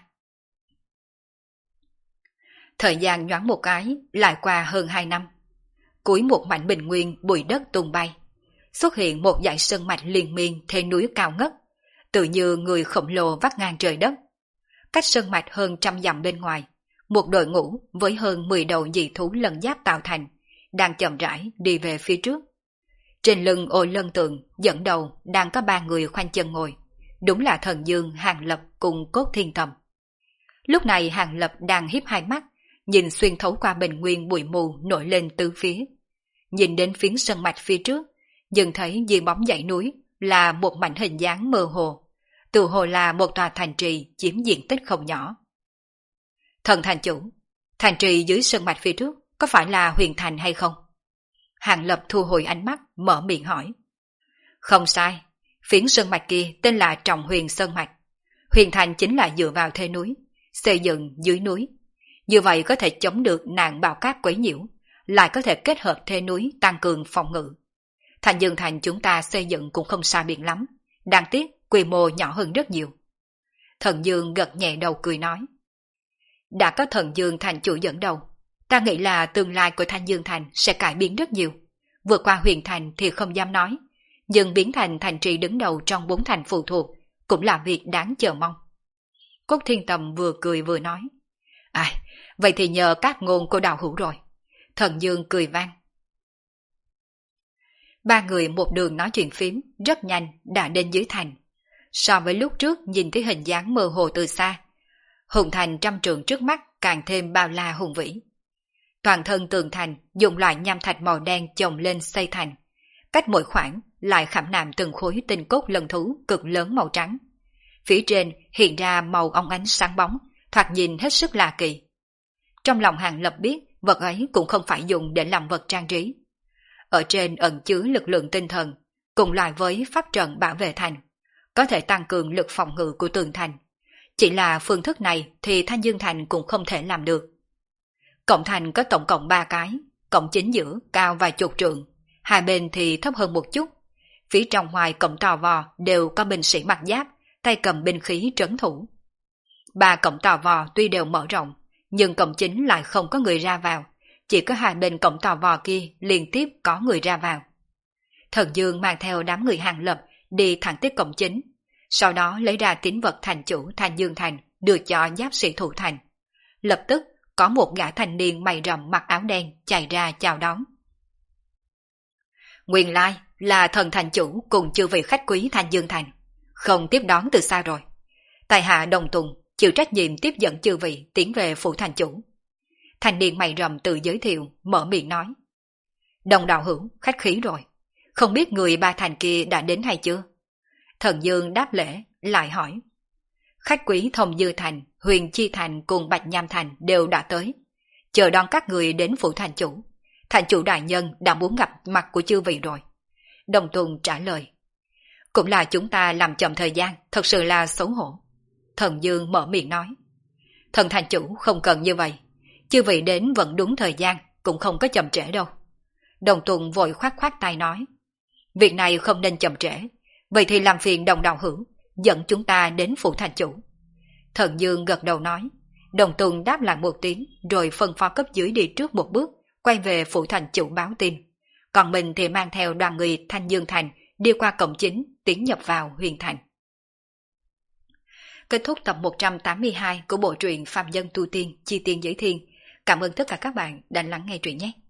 Thời gian nhoáng một cái, lại qua hơn 2 năm. Cuối một mảnh bình nguyên bụi đất tung bay, xuất hiện một dải sơn mạch liên miên thế núi cao ngất, tự như người khổng lồ vắt ngang trời đất. Cách sơn mạch hơn 100 dặm bên ngoài, một đội ngũ với hơn 10 đầu dị thú lân giáp tạo thành, đang chậm rãi đi về phía trước. Trên lưng ô lân tượng dẫn đầu đang có 3 người khoanh chân ngồi, đúng là Thần Dương, Hàng Lập cùng Cốt Thiên Tầm. Lúc này Hàng Lập đang híp hai mắt, nhìn xuyên thấu qua bình nguyên bụi mù nổi lên tứ phía. Nhìn đến phiến sơn mạch phía trước, dừng thấy dưới bóng dãy núi là một mảnh hình dáng mơ hồ, tự hồ là một tòa thành trì chiếm diện tích không nhỏ. Thần thành chủ, thành trì dưới sơn mạch phía trước có phải là huyền thành hay không? Hàng Lập thu hồi ánh mắt, mở miệng hỏi. Không sai, phiến sơn mạch kia tên là Trọng Huyền Sơn Mạch. Huyền thành chính là dựa vào thế núi, xây dựng dưới núi. Như vậy có thể chống được nạn bão cát quấy nhiễu, lại có thể kết hợp thế núi tăng cường phòng ngự. Thành Dương Thành chúng ta xây dựng cũng không xa biệt lắm, đáng tiếc quy mô nhỏ hơn rất nhiều. Thần Dương gật nhẹ đầu cười nói. Đã có Thần Dương Thành chủ dẫn đầu, ta nghĩ là tương lai của Thanh Dương Thành sẽ cải biến rất nhiều. Vượt qua huyền thành thì không dám nói, nhưng biến thành thành trì đứng đầu trong 4 thành phụ thuộc cũng là việc đáng chờ mong. Cốt Thiên Tầm vừa cười vừa nói. Vậy thì nhờ các ngôn của đạo hữu rồi. Thần Dương cười vang. 3 người một đường nói chuyện phím, rất nhanh đã đến dưới thành. So với lúc trước nhìn thấy hình dáng mơ hồ từ xa, hùng thành trăm trượng trước mắt càng thêm bao la hùng vĩ. Toàn thân tường thành dùng loại nham thạch màu đen chồng lên xây thành, cách mỗi khoảng lại khảm nạm từng khối tinh cốt lân thú cực lớn màu trắng. Phía trên hiện ra màu óng ánh sáng bóng, thoạt nhìn hết sức lạ kỳ. Trong lòng Hàng Lập biết vật ấy cũng không phải dùng để làm vật trang trí. Ở trên ẩn chứa lực lượng tinh thần, cùng loại với pháp trận bảo vệ thành, có thể tăng cường lực phòng ngự của tường thành. Chỉ là phương thức này thì Thanh Dương Thành cũng không thể làm được. Cổng thành có tổng cộng 3 cái, cổng chính giữa cao vài chục trượng, hai bên thì thấp hơn một chút. Phía trong ngoài cổng tò vò đều có binh sĩ mặc giáp, tay cầm binh khí trấn thủ. 3 cổng tò vò tuy đều mở rộng, nhưng cổng chính lại không có người ra vào, chỉ có hai bên cổng tò vò kia liên tiếp có người ra vào. Thần Dương mang theo đám người Hàng Lập đi thẳng tới cổng chính, sau đó lấy ra tín vật thành chủ Thanh Dương Thành đưa cho giáp sĩ thủ thành. Lập tức có một gã thanh niên mày rậm mặc áo đen chạy ra chào đón. Nguyên lai là thần thành chủ cùng chư vị khách quý Thanh Dương Thành, không tiếp đón từ xa rồi. Tại hạ Đồng Tùng chịu trách nhiệm tiếp dẫn chư vị tiến về phủ thành chủ. Thanh niên mày rậm tự giới thiệu, mở miệng nói. Đồng đạo hữu, khách khí rồi. Không biết người ba thành kia đã đến hay chưa? Thần Dương đáp lễ, lại hỏi. Khách quý Thông Dư Thành, Huyền Chi Thành cùng Bạch Nham Thành đều đã tới. Chờ đón các người đến phủ thành chủ. Thành chủ đại nhân đã muốn gặp mặt của chư vị rồi. Đồng Tùng trả lời. Cũng là chúng ta làm chậm thời gian, thật sự là xấu hổ. Thần Dương mở miệng nói. Thần thành chủ không cần như vậy. Chư vị đến vẫn đúng thời gian, cũng không có chậm trễ đâu. Đồng Tùng vội khoát khoát tay nói. Việc này không nên chậm trễ. Vậy thì làm phiền Đồng đạo hữu dẫn chúng ta đến phủ thành chủ. Thần Dương gật đầu nói. Đồng Tùng đáp lại một tiếng, rồi phân phó cấp dưới đi trước một bước, quay về phủ thành chủ báo tin. Còn mình thì mang theo đoàn người Thanh Dương Thành đi qua cổng chính, tiến nhập vào huyền thành. Kết thúc tập 182 của bộ truyện Phạm Nhân Tu Tiên Chi Tiên Giới Thiên. Cảm ơn tất cả các bạn đã lắng nghe truyện nhé.